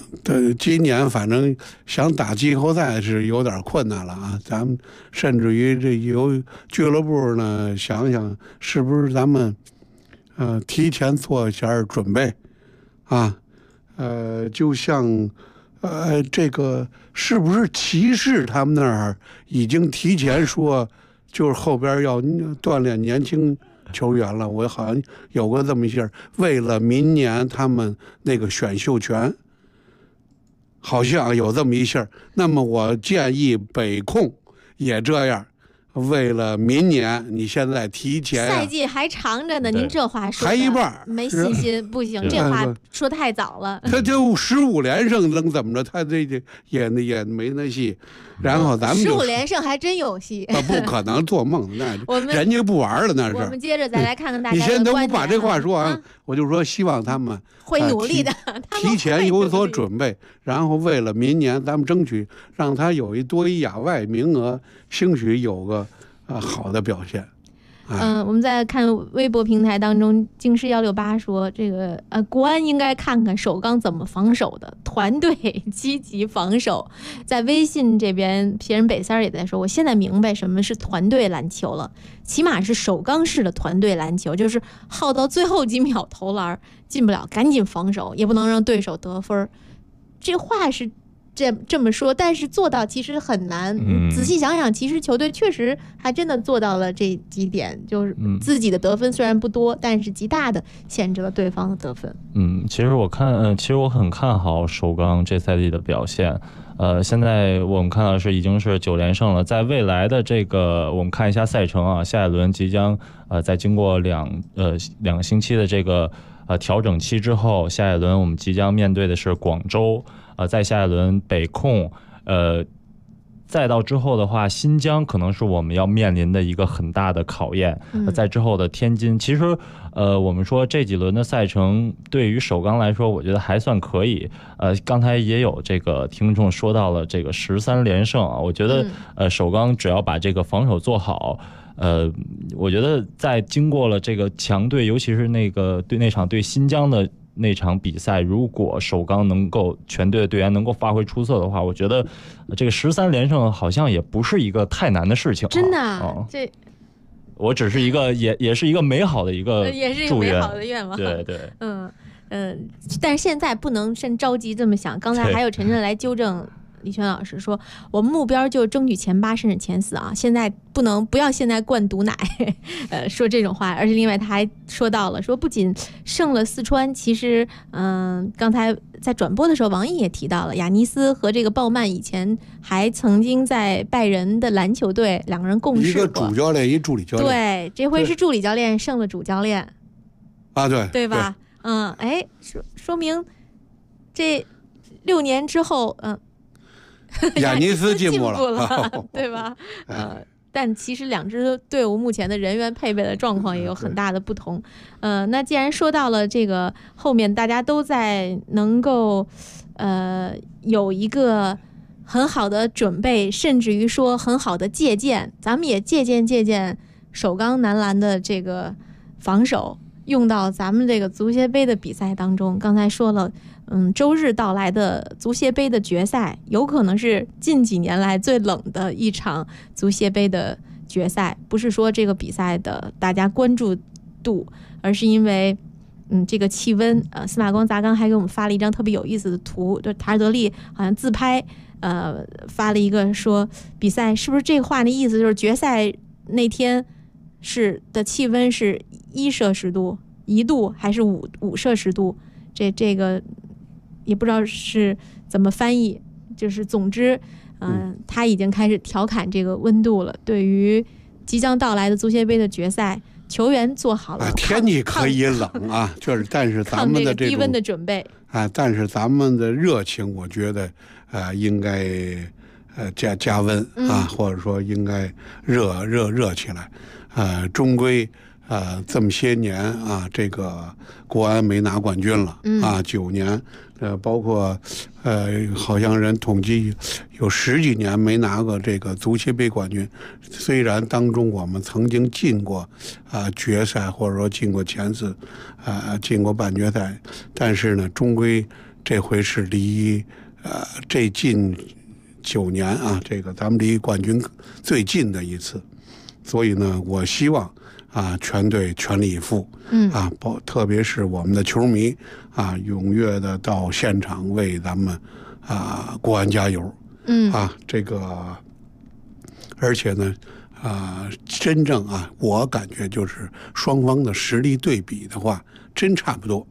[SPEAKER 21] 今年反正想打季后赛是有点困难了啊！咱们甚至于这有俱乐部呢，想想是不是咱们提前做一下准备啊？就像这个是不是骑士他们那儿已经提前说，就是后边要锻炼年轻球员了？我好像有过这么一下，为了明年他们那个选秀权。好像有这么一下，那么我建议北控也这样，为了明年，你现在提前
[SPEAKER 20] 赛季还长着呢，您这话说
[SPEAKER 21] 还一半
[SPEAKER 20] 没信心，不行，这话说太早了。
[SPEAKER 21] 他就15连胜能怎么着？他这也没那戏。然后咱们
[SPEAKER 20] 15连胜还真有戏，
[SPEAKER 21] 不可能做梦，那
[SPEAKER 20] 我们
[SPEAKER 21] 人家不玩了，那是。
[SPEAKER 20] 我们接着再来看看大家的
[SPEAKER 21] 你先等我
[SPEAKER 20] 观点
[SPEAKER 21] 把这话说完，我就说希望他们
[SPEAKER 20] 会努力的，
[SPEAKER 21] 提前有所准备，然后为了明年咱们争取让他有多一亚外名额，兴许有个好的表现。
[SPEAKER 20] 我们在看微博平台当中，京师168说，这个国安应该看看首钢怎么防守的，团队积极防守。在微信这边，皮人北三也在说，我现在明白什么是团队篮球了，起码是首钢式的团队篮球，就是耗到最后几秒投篮进不了，赶紧防守，也不能让对手得分。这话是这么说，但是做到其实很难。仔细想想，其实球队确实还真的做到了这几点，就是自己的得分虽然不多，但是极大的限制了对方的得分。
[SPEAKER 22] 其实我很看好首钢这赛季的表现。现在我们看到已经是9连胜了，在未来的这个我们看一下赛程啊，下一轮即将在经过两个星期的这个调整期之后，下一轮我们即将面对的是广州。在下一轮北控，再到之后的话，新疆可能是我们要面临的一个很大的考验。在之后的天津，其实我们说这几轮的赛程对于首钢来说，我觉得还算可以。刚才也有这个听众说到了这个13连胜啊，我觉得首钢只要把这个防守做好。我觉得在经过了这个强队，尤其是那场对新疆的那场比赛，如果首钢能够全队的队员能够发挥出色的话，我觉得这个13连胜好像也不是一个太难的事情。
[SPEAKER 20] 真的，这
[SPEAKER 22] 我只是一个也是一个美好的一个
[SPEAKER 20] 也是一个美好的愿望。
[SPEAKER 22] 对，
[SPEAKER 20] 但是现在不能甚着急这么想。刚才还有晨晨来纠正。李轩老师说，我们目标就争取前8甚至前4啊！现在不要现在灌毒奶，说这种话。而且另外他还说到了，说不仅胜了四川，其实刚才在转播的时候，王毅也提到了，亚尼斯和这个鲍曼以前还曾经在拜仁的篮球队2个人共事过，
[SPEAKER 21] 一个主教练，一助理教练。
[SPEAKER 20] 对，这回是助理教练胜了主教练
[SPEAKER 21] 啊，对
[SPEAKER 20] 吧？说明这6年之后，
[SPEAKER 21] 亚尼斯进步
[SPEAKER 20] 了，对吧？但其实2支队伍目前的人员配备的状况也有很大的不同。那既然说到了这个后面，大家都在能够有一个很好的准备，甚至于说很好的借鉴，咱们也借鉴首钢男篮的这个防守，用到咱们这个足协杯的比赛当中。刚才说了。周日到来的足协杯的决赛，有可能是近几年来最冷的一场足协杯的决赛。不是说这个比赛的大家关注度，而是因为这个气温。司马光砸缸还给我们发了一张特别有意思的图，就塔尔德利好像自拍，发了一个说比赛是不是这个话的意思就是决赛那天的气温是1摄氏度、1度还是5摄氏度？这个。也不知道是怎么翻译，就是总之，他已经开始调侃这个温度了。对于即将到来的足协杯的决赛，球员做好了
[SPEAKER 21] 天气可以冷啊，但是咱们的
[SPEAKER 20] 低温的准备
[SPEAKER 21] 但是咱们的热情，我觉得应该加温啊，或者说应该热起来。终归这么些年啊，这个国安没拿冠军了9年。包括好像人统计有10几年没拿过这个足协杯冠军。虽然当中我们曾经进过决赛，或者说进过前4，进过半决赛，但是呢，终归这回是离这近9年啊，这个咱们离冠军最近的一次，所以呢，我希望全队全力以赴，特别是我们的球迷踊跃的到现场为咱们国安加油，这个，而且呢，真正我感觉就是双方的实力对比的话，真差不多，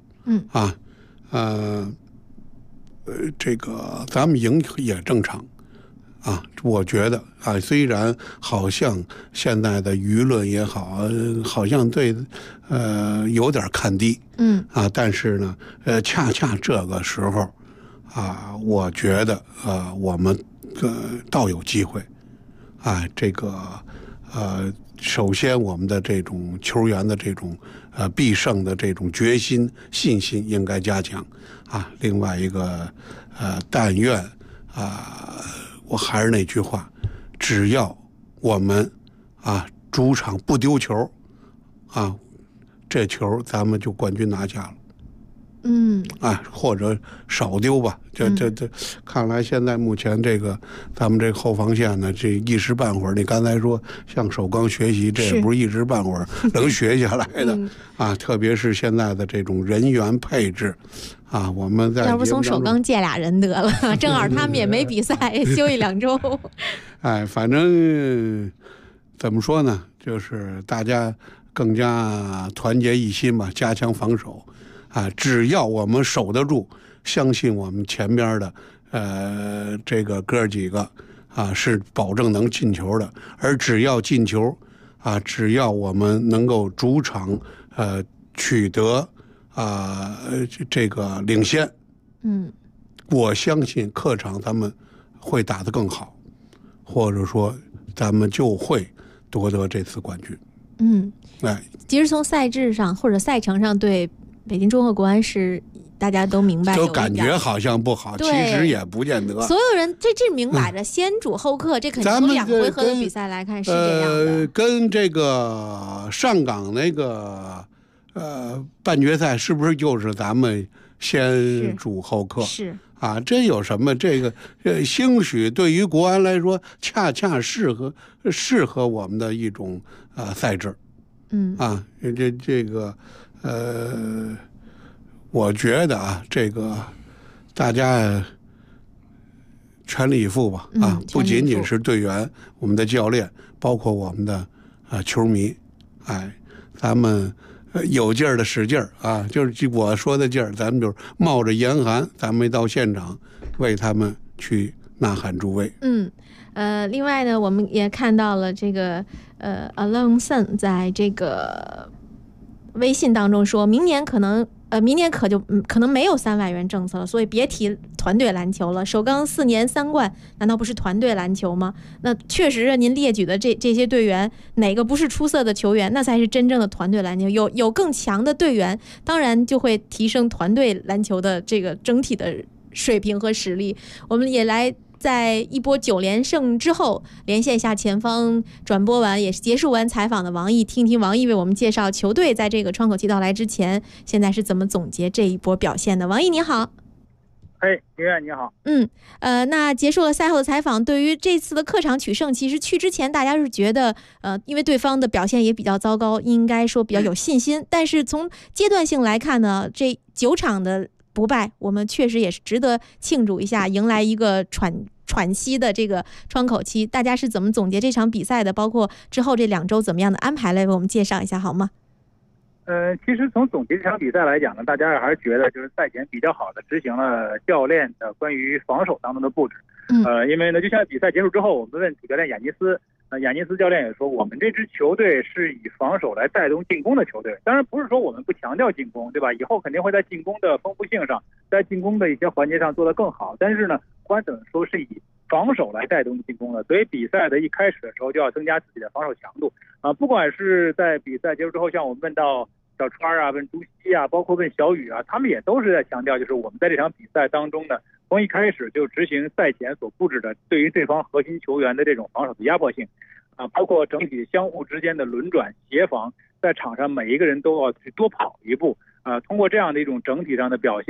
[SPEAKER 21] 这个咱们赢也正常。我觉得虽然好像现在的舆论也好，好像对有点看低，但是呢，恰恰这个时候我觉得我们倒有机会，这个首先我们的这种球员的这种必胜的这种决心信心应该加强另外一个但愿我还是那句话，只要我们主场不丢球这球咱们就冠军拿下了。或者少丢吧，这看来现在目前这个咱们这后防线呢，这一时半会儿，你刚才说向首钢学习，这也不是一时半会儿能学下来的特别是现在的这种人员配置我们在
[SPEAKER 20] 要不从首钢借俩人得了，正好他们也没比赛，休1、2周。
[SPEAKER 21] 反正怎么说呢，就是大家更加团结一心吧，加强防守。只要我们守得住，相信我们前边的这个哥几个是保证能进球的。而只要进球只要我们能够主场取得这个领先，我相信客场咱们会打得更好，或者说咱们就会夺得这次冠军。
[SPEAKER 20] 其实从赛制上或者赛程上对北京中赫国安是大家都明白，
[SPEAKER 21] 就感觉好像不好，其实也不见得。
[SPEAKER 20] 所有人这明摆着先主后客，这肯定从2回合的比赛来看是这样的。
[SPEAKER 21] 跟这个上港那个半决赛是不是就是咱们先主后客？
[SPEAKER 20] 是
[SPEAKER 21] 这有什么？这个兴许对于国安来说，恰恰适合我们的一种赛制。这个。我觉得这个大家全力以赴吧不仅仅是队员，我们的教练，包括我们的球迷，咱们有劲儿的使劲儿就是我说的劲儿，咱们就是冒着严寒，咱们到现场为他们去呐喊助威。
[SPEAKER 20] 另外呢，我们也看到了这个Alon Sun 在这个微信当中说，明年可能没有3万元政策了，所以别提团队篮球了。首钢4年3冠，难道不是团队篮球吗？那确实，您列举的这些队员，哪个不是出色的球员？那才是真正的团队篮球。有更强的队员，当然就会提升团队篮球的这个整体的水平和实力。我们也来在一波9连胜之后，连线一下前方转播完也是结束完采访的王毅，听听王毅为我们介绍球队在这个窗口期到来之前，现在是怎么总结这一波表现的。王毅你好。
[SPEAKER 5] 林远你好。
[SPEAKER 20] 那结束了赛后的采访，对于这次的客场取胜，其实去之前大家是觉得因为对方的表现也比较糟糕，应该说比较有信心，但是从阶段性来看呢，这9场的不败，我们确实也是值得庆祝一下，迎来一个喘息的这个窗口期。大家是怎么总结这场比赛的？包括之后这2周怎么样的安排，来为我们介绍一下好吗？
[SPEAKER 5] 其实从总结这场比赛来讲呢，大家还是觉得就是赛前比较好的执行了教练的关于防守当中的布置。因为呢，就像比赛结束之后，我们问主教练雅尼斯，雅尼斯教练也说，我们这支球队是以防守来带动进攻的球队。当然不是说我们不强调进攻，对吧？以后肯定会在进攻的丰富性上，在进攻的一些环节上做得更好。但是呢，不管怎么说是以防守来带动进攻的，所以比赛的一开始的时候就要增加自己的防守强度不管是在比赛结束之后，像我们问到小川问朱熹包括问小雨他们也都是在强调，就是我们在这场比赛当中呢，从一开始就执行赛前所布置的对于对方核心球员的这种防守的压迫性包括整体相互之间的轮转协防，在场上每一个人都要去多跑一步通过这样的一种整体上的表现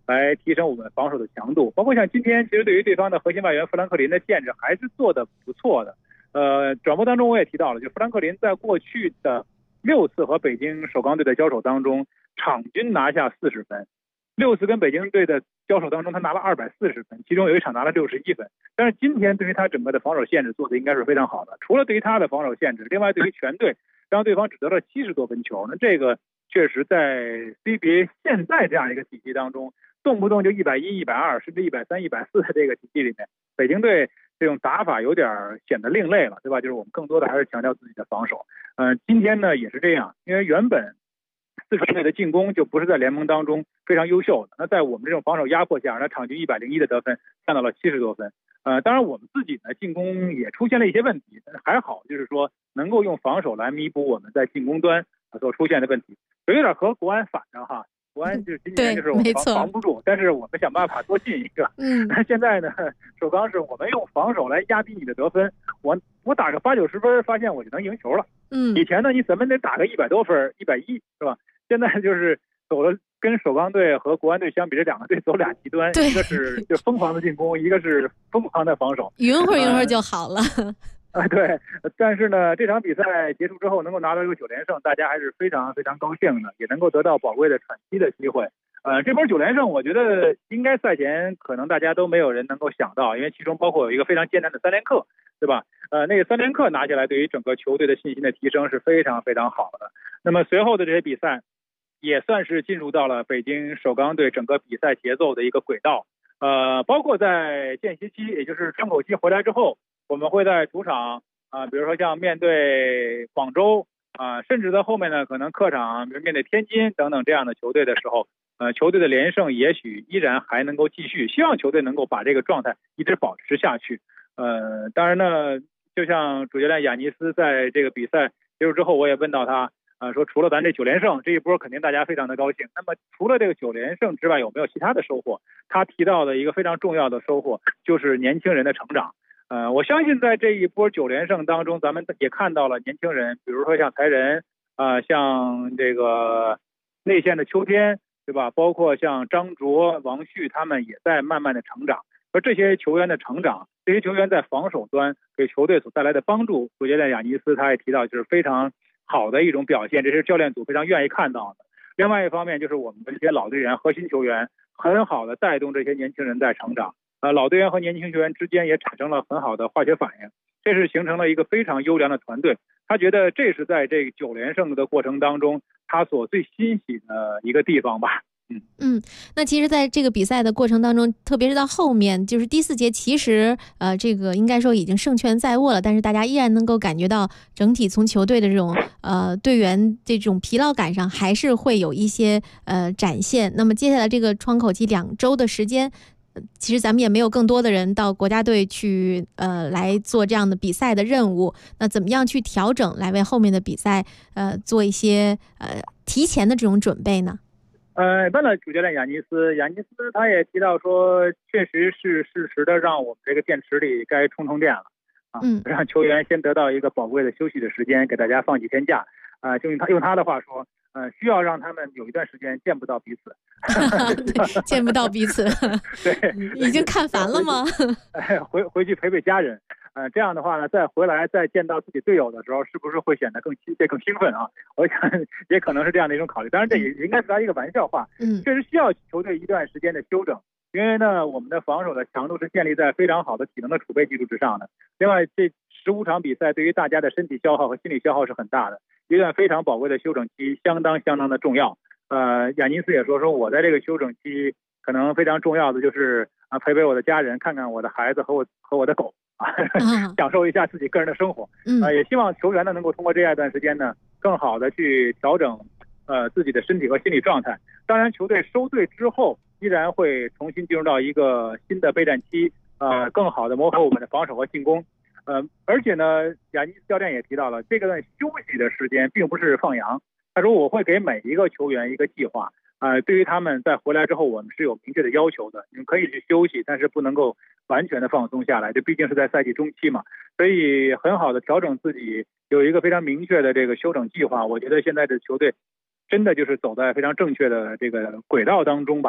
[SPEAKER 5] 来提升我们防守的强度。包括像今天，其实对于对方的核心外援富兰克林的限制还是做得不错的。转播当中我也提到了，就富兰克林在过去的6次和北京首钢队的交手当中，场均拿下40分。6次跟北京队的交手当中，他拿了240分，其中有一场拿了61分。但是今天对于他整个的防守限制做的应该是非常好的，除了对于他的防守限制，另外对于全队让对方只得了70多分球，那这个确实在 CBA 现在这样一个体系当中，动不动就110、120甚至130、140的这个体系里面，北京队这种打法有点显得另类了，对吧？就是我们更多的还是强调自己的防守。今天呢也是这样，因为原本四川队的进攻就不是在联盟当中非常优秀的，那在我们这种防守压迫下，那场均101的得分占到了70多分。当然我们自己呢进攻也出现了一些问题，但是还好，就是说能够用防守来弥补我们在进攻端所出现的问题，有点和国安反着哈。国安就是今年就是我们防不住，但是我们想办法多进一个。现在呢，首钢是我们用防守来压低你的得分，我打个80、90分，发现我就能赢球了。以前呢，咱们得打个100多分，110是吧？现在就是走了，跟首钢队和国安队相比，这两个队走俩极端，一个是就疯狂的进攻，一个是疯狂的防守，
[SPEAKER 20] 匀会儿就好了。
[SPEAKER 5] 对，但是呢，这场比赛结束之后能够拿到一个9连胜，大家还是非常非常高兴的，也能够得到宝贵的喘息的机会。这波9连胜，我觉得应该赛前可能大家都没有人能够想到，因为其中包括有一个非常艰难的3连客，对吧？那个3连客拿下来，对于整个球队的信心的提升是非常非常好的。那么随后的这些比赛，也算是进入到了北京首钢队整个比赛节奏的一个轨道。包括在间歇期，也就是窗口期回来之后，我们会在主场比如说像面对广州甚至在后面呢，可能客场比如面对天津等等这样的球队的时候，球队的连胜也许依然还能够继续，希望球队能够把这个状态一直保持下去。当然呢，就像主教练雅尼斯在这个比赛结束之后，我也问到他说除了咱这9连胜这一波，肯定大家非常的高兴，那么除了这个9连胜之外，有没有其他的收获？他提到的一个非常重要的收获就是年轻人的成长。我相信在这一波9连胜当中，咱们也看到了年轻人，比如说像才仁像这个内线的秋天，对吧？包括像张卓、王旭，他们也在慢慢的成长。而这些球员的成长，这些球员在防守端给球队所带来的帮助，主教练雅尼斯他也提到，就是非常好的一种表现，这是教练组非常愿意看到的。另外一方面，就是我们的这些老队员、核心球员很好的带动这些年轻人在成长。老队员和年轻球员之间也产生了很好的化学反应，这是形成了一个非常优良的团队。他觉得这是在这个9连胜的过程当中，他所最欣喜的一个地方吧。
[SPEAKER 20] 那其实在这个比赛的过程当中，特别是到后面，就是第4节，其实这个应该说已经胜券在握了，但是大家依然能够感觉到整体从球队的这种队员这种疲劳感上还是会有一些展现。那么接下来这个窗口期2周的时间，其实咱们也没有更多的人到国家队去来做这样的比赛的任务，那怎么样去调整来为后面的比赛做一些提前的这种准备呢？
[SPEAKER 5] 问了主教练雅尼斯他也提到说，确实是适时的让我们这个电池里该充电了让球员先得到一个宝贵的休息的时间，给大家放几天假就用他的话说需要让他们有一段时间见不到彼此
[SPEAKER 20] 见不到彼此
[SPEAKER 5] 对，
[SPEAKER 20] 已经看烦了吗？
[SPEAKER 5] 回去陪家人这样的话呢，再回来再见到自己队友的时候，是不是会显得更兴奋啊？我想也可能是这样的一种考虑。当然，这也应该是他一个玩笑话。确实需要球队一段时间的休整，因为呢，我们的防守的强度是建立在非常好的体能的储备基础之上的。另外，这15场比赛对于大家的身体消耗和心理消耗是很大的，一段非常宝贵的休整期相当的重要。雅尼斯也说我在这个休整期可能非常重要的就是陪陪我的家人，看看我的孩子和我的狗。享受一下自己个人的生活，也希望球员呢能够通过这样一段时间呢，更好的去调整自己的身体和心理状态。当然，球队收队之后，依然会重新进入到一个新的备战期，更好的磨合我们的防守和进攻。而且呢，雅尼斯教练也提到了，这个休息的时间并不是放羊。他说我会给每一个球员一个计划。对于他们在回来之后，我们是有明确的要求的。你们可以去休息，但是不能够完全的放松下来，这毕竟是在赛季中期嘛，所以很好的调整自己，有一个非常明确的这个休整计划。我觉得现在的球队真的就是走在非常正确的这个轨道当中吧。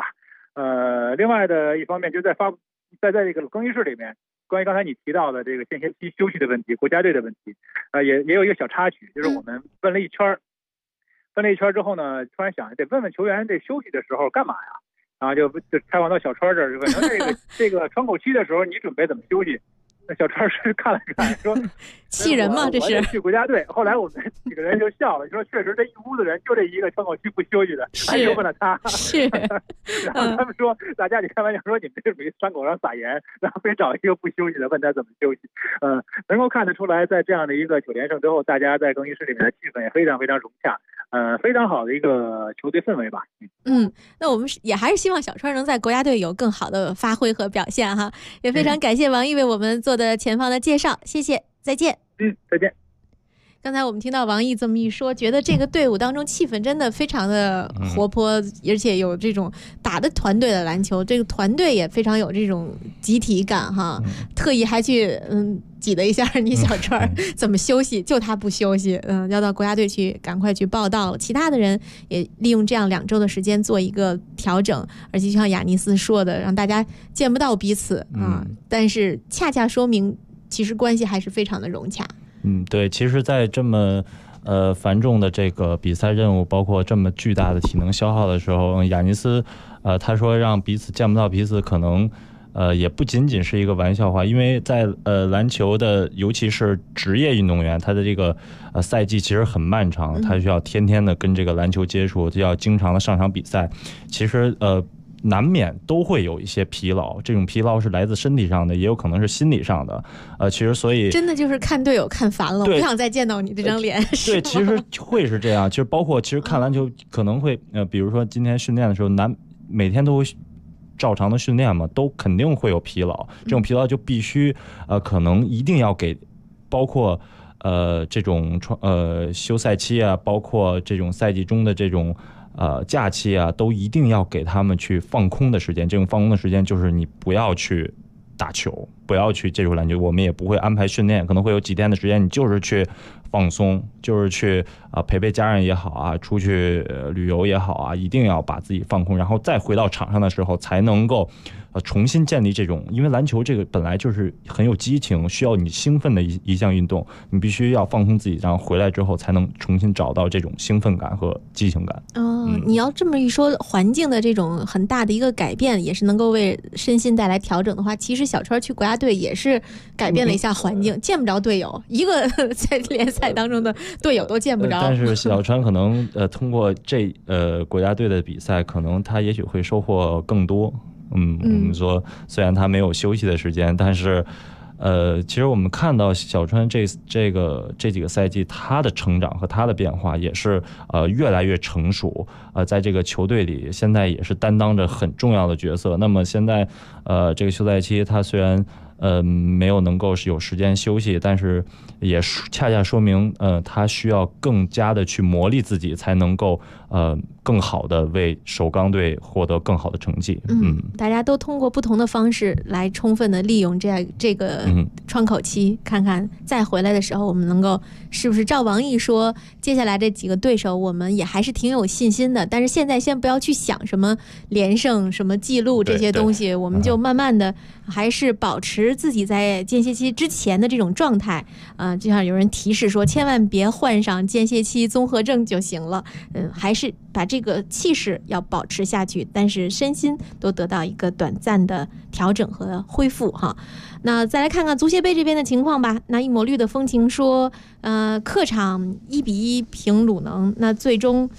[SPEAKER 5] 另外的一方面就在这个更衣室里面，关于刚才你提到的这个间歇期休息的问题，国家队的问题，也有一个小插曲，就是我们问了一圈之后呢，突然想得问问球员这休息的时候干嘛呀？然后就采访到小川这儿，就问这个窗口期的时候你准备怎么休息？那小川是看了看说
[SPEAKER 20] 气人吗？这是
[SPEAKER 5] 去国家队。后来我们几个人就笑了，说确实这一屋子人就这一个窗口期不休息的，还就问了他。
[SPEAKER 20] 是，
[SPEAKER 5] 然后他们说大家你开玩笑说你们这属于伤口上撒盐，然后非找一个不休息的问他怎么休息。能够看得出来，在这样的一个9连胜之后，大家在更衣室里面的气氛也非常非常融洽。非常好的一个球队氛围吧。
[SPEAKER 20] 那我们也还是希望小川能在国家队有更好的发挥和表现哈。也非常感谢王毅为我们做的前方的介绍，谢谢，再见。
[SPEAKER 5] 再见。
[SPEAKER 20] 刚才我们听到王毅这么一说，觉得这个队伍当中气氛真的非常的活泼，而且有这种打的团队的篮球，这个团队也非常有这种集体感哈。特意还去挤了一下你小川怎么休息，就他不休息，要到国家队去赶快去报道了。其他的人也利用这样2周的时间做一个调整，而且就像雅尼斯说的，让大家见不到彼此但是恰恰说明其实关系还是非常的融洽。
[SPEAKER 22] 对，其实在这么繁重的这个比赛任务，包括这么巨大的体能消耗的时候，雅尼斯他说让彼此见不到彼此，可能也不仅仅是一个玩笑话，因为在篮球的尤其是职业运动员，他的这个赛季其实很漫长，他需要天天的跟这个篮球接触，就要经常的上场比赛，其实难免都会有一些疲劳，这种疲劳是来自身体上的，也有可能是心理上的。其实所以
[SPEAKER 20] 真的就是看队友看烦了，我不想再见到你这张脸。
[SPEAKER 22] 对，其实会是这样。其实包括其实看篮球可能会比如说今天训练的时候，每天都会照常的训练嘛，都肯定会有疲劳。这种疲劳就必须可能一定要给，包括这种休赛期啊，包括这种赛季中的这种假期啊，都一定要给他们去放空的时间。这种放空的时间就是你不要去打球，不要去接触篮球，我们也不会安排训练，可能会有几天的时间你就是去放松，就是去陪陪家人也好啊，出去旅游也好啊，一定要把自己放空，然后再回到场上的时候才能够重新建立这种，因为篮球这个本来就是很有激情，需要你兴奋的一项运动，你必须要放空自己，然后回来之后才能重新找到这种兴奋感和激情感。
[SPEAKER 20] 你要这么一说，环境的这种很大的一个改变，也是能够为身心带来调整的话，其实小川去国家队也是改变了一下环境，见不着队友，一个在联赛当中的队友都见不着。
[SPEAKER 22] 但是小川可能通过国家队的比赛，可能他也许会收获更多。我们说虽然他没有休息的时间，但是其实我们看到小川这几个赛季他的成长和他的变化也是越来越成熟，在这个球队里现在也是担当着很重要的角色。那么现在这个休赛期他虽然没有能够是有时间休息，但是也恰恰说明他需要更加的去磨砺自己，才能够更好的为首钢队获得更好的成绩。
[SPEAKER 20] 大家都通过不同的方式来充分的利用这个窗口期，看看再回来的时候我们能够是不是照王毅说，接下来这几个对手我们也还是挺有信心的，但是现在先不要去想什么连胜什么记录这些东西，我们就慢慢的还是保持自己在间歇期之前的这种状态。就像有人提示说千万别患上间歇期综合症就行了，还是把这个气势要保持下去，但是身心都得到一个短暂的调整和恢复哈。那再来看看足协杯这边的情况吧。那一抹绿的风情说客场1-1平鲁能，那最终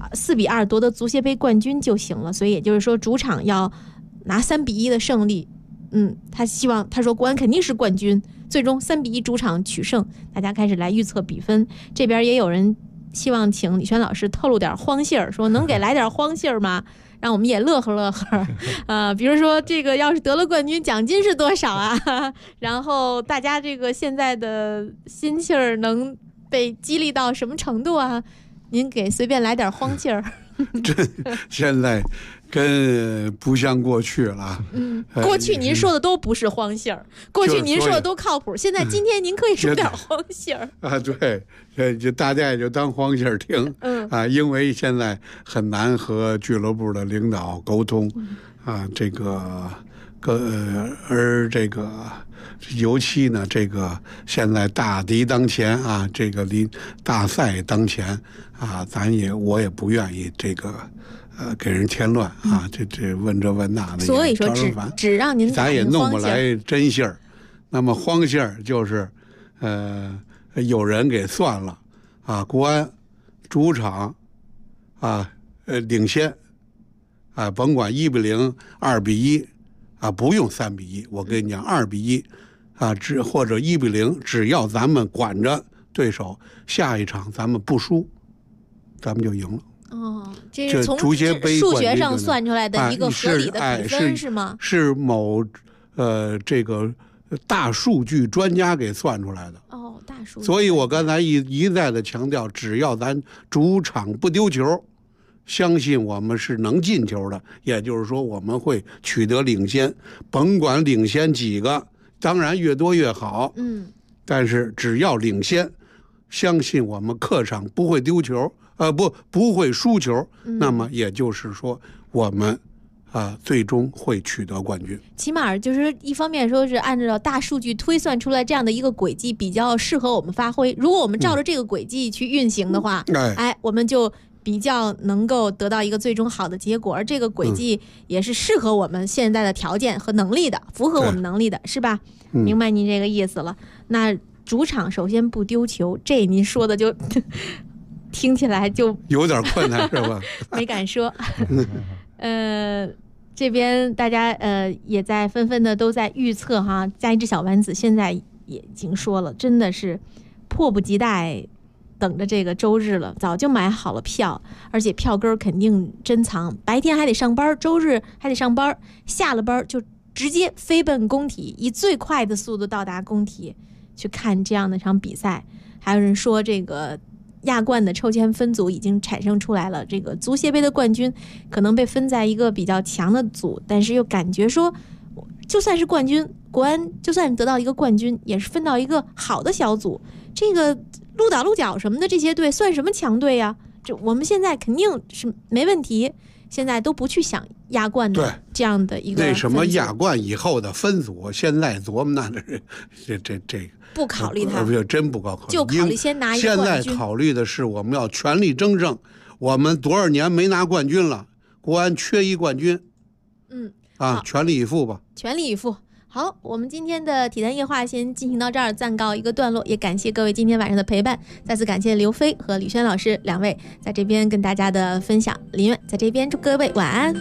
[SPEAKER 20] 4-2夺得足协杯冠军就行了，所以也就是说主场要拿3-1的胜利。他说国安肯定是冠军，最终3-1主场取胜。大家开始来预测比分，这边也有人希望请李轩老师透露点荒信儿，说能给来点荒信儿吗？让我们也乐呵乐呵。比如说这个要是得了冠军奖金是多少啊？然后大家这个现在的心气儿能被激励到什么程度啊？您给随便来点荒信儿。
[SPEAKER 21] 这现在跟不像过去了。
[SPEAKER 20] 过去您说的都不是荒信儿，过去您说的都靠谱，现在今天您可以说点荒信儿
[SPEAKER 21] 啊。对，就大家也就当荒信儿听。因为现在很难和俱乐部的领导沟通。 这个而这个尤其呢，这个现在大敌当前啊，这个离大赛当前啊，我也不愿意这个给人添乱啊，这问这问那的，
[SPEAKER 20] 所以说只让您
[SPEAKER 21] 咱也弄不来真信儿。那么慌信儿就是有人给算了啊，国安主场啊领先啊，甭管1-0、2-1啊，不用3-1，我跟你讲2-1啊，或者1-0，只要咱们管着对手，下一场咱们不输，咱们就赢了。
[SPEAKER 20] 哦，这是从
[SPEAKER 21] 足协杯
[SPEAKER 20] 数学上算出来的一个合理的比分是吗？
[SPEAKER 21] 是某这个大数据专家给算出来的。
[SPEAKER 20] 哦，大数据。
[SPEAKER 21] 所以我刚才一再的强调，只要咱主场不丢球，相信我们是能进球的，也就是说我们会取得领先，甭管领先几个，当然越多越好。但是只要领先，相信我们客场不会丢球，不会输球，那么也就是说我们最终会取得冠军。
[SPEAKER 20] 起码就是一方面说是按照大数据推算出来这样的一个轨迹比较适合我们发挥，如果我们照着这个轨迹去运行的话，我们就比较能够得到一个最终好的结果，而这个轨迹也是适合我们现在的条件和能力的，符合我们能力的，是吧？明白您这个意思了。那主场首先不丢球，这您说的就听起来就
[SPEAKER 21] 有点困难是吧？
[SPEAKER 20] 没敢说。这边大家也在纷纷的都在预测哈，加一只小丸子现在也已经说了，真的是迫不及待等着这个周日了，早就买好了票，而且票根肯定珍藏，白天还得上班，周日还得上班，下了班就直接飞奔工体，以最快的速度到达工体去看这样的一场比赛。还有人说这个亚冠的抽签分组已经产生出来了，这个足协杯的冠军可能被分在一个比较强的组，但是又感觉说就算是冠军，国安就算得到一个冠军也是分到一个好的小组，这个鹿岛鹿角什么的这些队算什么强队呀？这我们现在肯定是没问题，现在都不去想亚冠的这样的一个
[SPEAKER 21] 那什么亚冠以后的分组，现在琢磨那这
[SPEAKER 20] 不考虑它，
[SPEAKER 21] 真不考虑，
[SPEAKER 20] 就考虑先拿一个冠军。
[SPEAKER 21] 现在考虑的是我们要全力争胜，我们多少年没拿冠军了，国安缺一冠军，全力以赴吧，
[SPEAKER 20] 全力以赴。好，我们今天的体坛夜话先进行到这儿，暂告一个段落，也感谢各位今天晚上的陪伴，再次感谢刘飞和吕轩老师两位在这边跟大家的分享。林苑在这边祝各位晚安。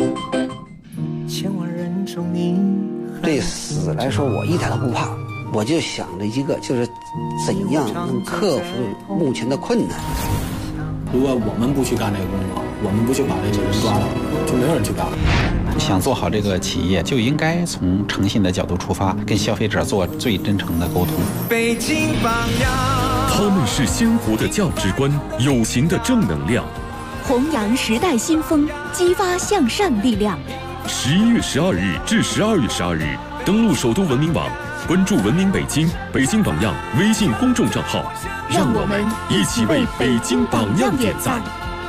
[SPEAKER 9] 对死来说我一点都不怕，我就想着一个，就是怎样能克服目前的困难。
[SPEAKER 8] 如果我们不去干这个工作，我们不去把这个人抓到，就没有人去干了。
[SPEAKER 10] 想做好这个企业，就应该从诚信的角度出发，跟消费者做最真诚的沟通。
[SPEAKER 11] 北京榜样，
[SPEAKER 12] 他们是鲜活的价值观，有形的正能量，
[SPEAKER 3] 弘扬时代新风，激发向上力量。
[SPEAKER 12] 11月12日至12月12日，登录首都文明网，关注文明北京、北京榜样微信公众账号，让我们一起为北京榜样点赞。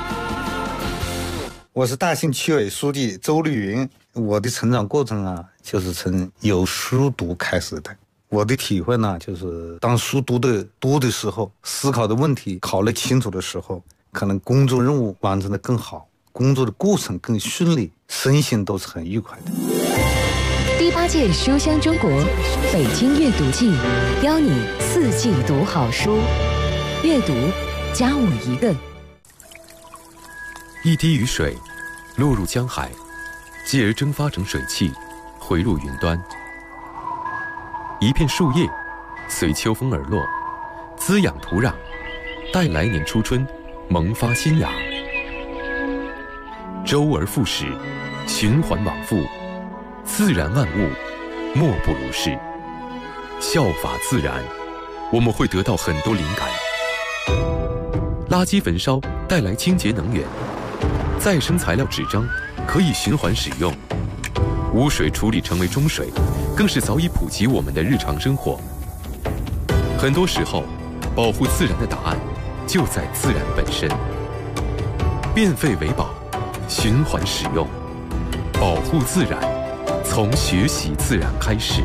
[SPEAKER 6] 我是大兴区委书记周丽云。我的成长过程啊，就是从有书读开始的。我的体会呢，就是当书读的多的时候，思考的问题考虑清楚的时候，可能工作任务完成的更好，工作的过程更顺利，身心都是很愉快的。
[SPEAKER 15] 第8届书香中国北京阅读季，邀你4季读好书，阅读加我一个。
[SPEAKER 12] 一滴雨水落入江海，继而蒸发成水汽，回入云端。一片树叶随秋风而落，滋养土壤，待来年初春萌发新芽。周而复始，循环往复，自然万物莫不如是。效法自然，我们会得到很多灵感。垃圾焚烧带来清洁能源，再生材料纸张可以循环使用，污水处理成为中水，更是早已普及我们的日常生活。很多时候，保护自然的答案就在自然本身。变废为宝，循环使用， 保护自然，从学习自然开始。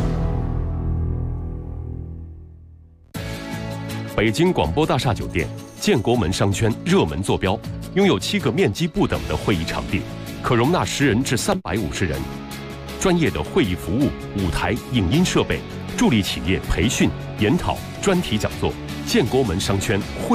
[SPEAKER 12] 北京广播大厦酒店建国门商圈热门坐标，拥有7个面积不等的会议场地，可容纳10人至350人。专业的会议服务、舞台、影音设备，助力企业培训、研讨、专题讲座。建国门商圈会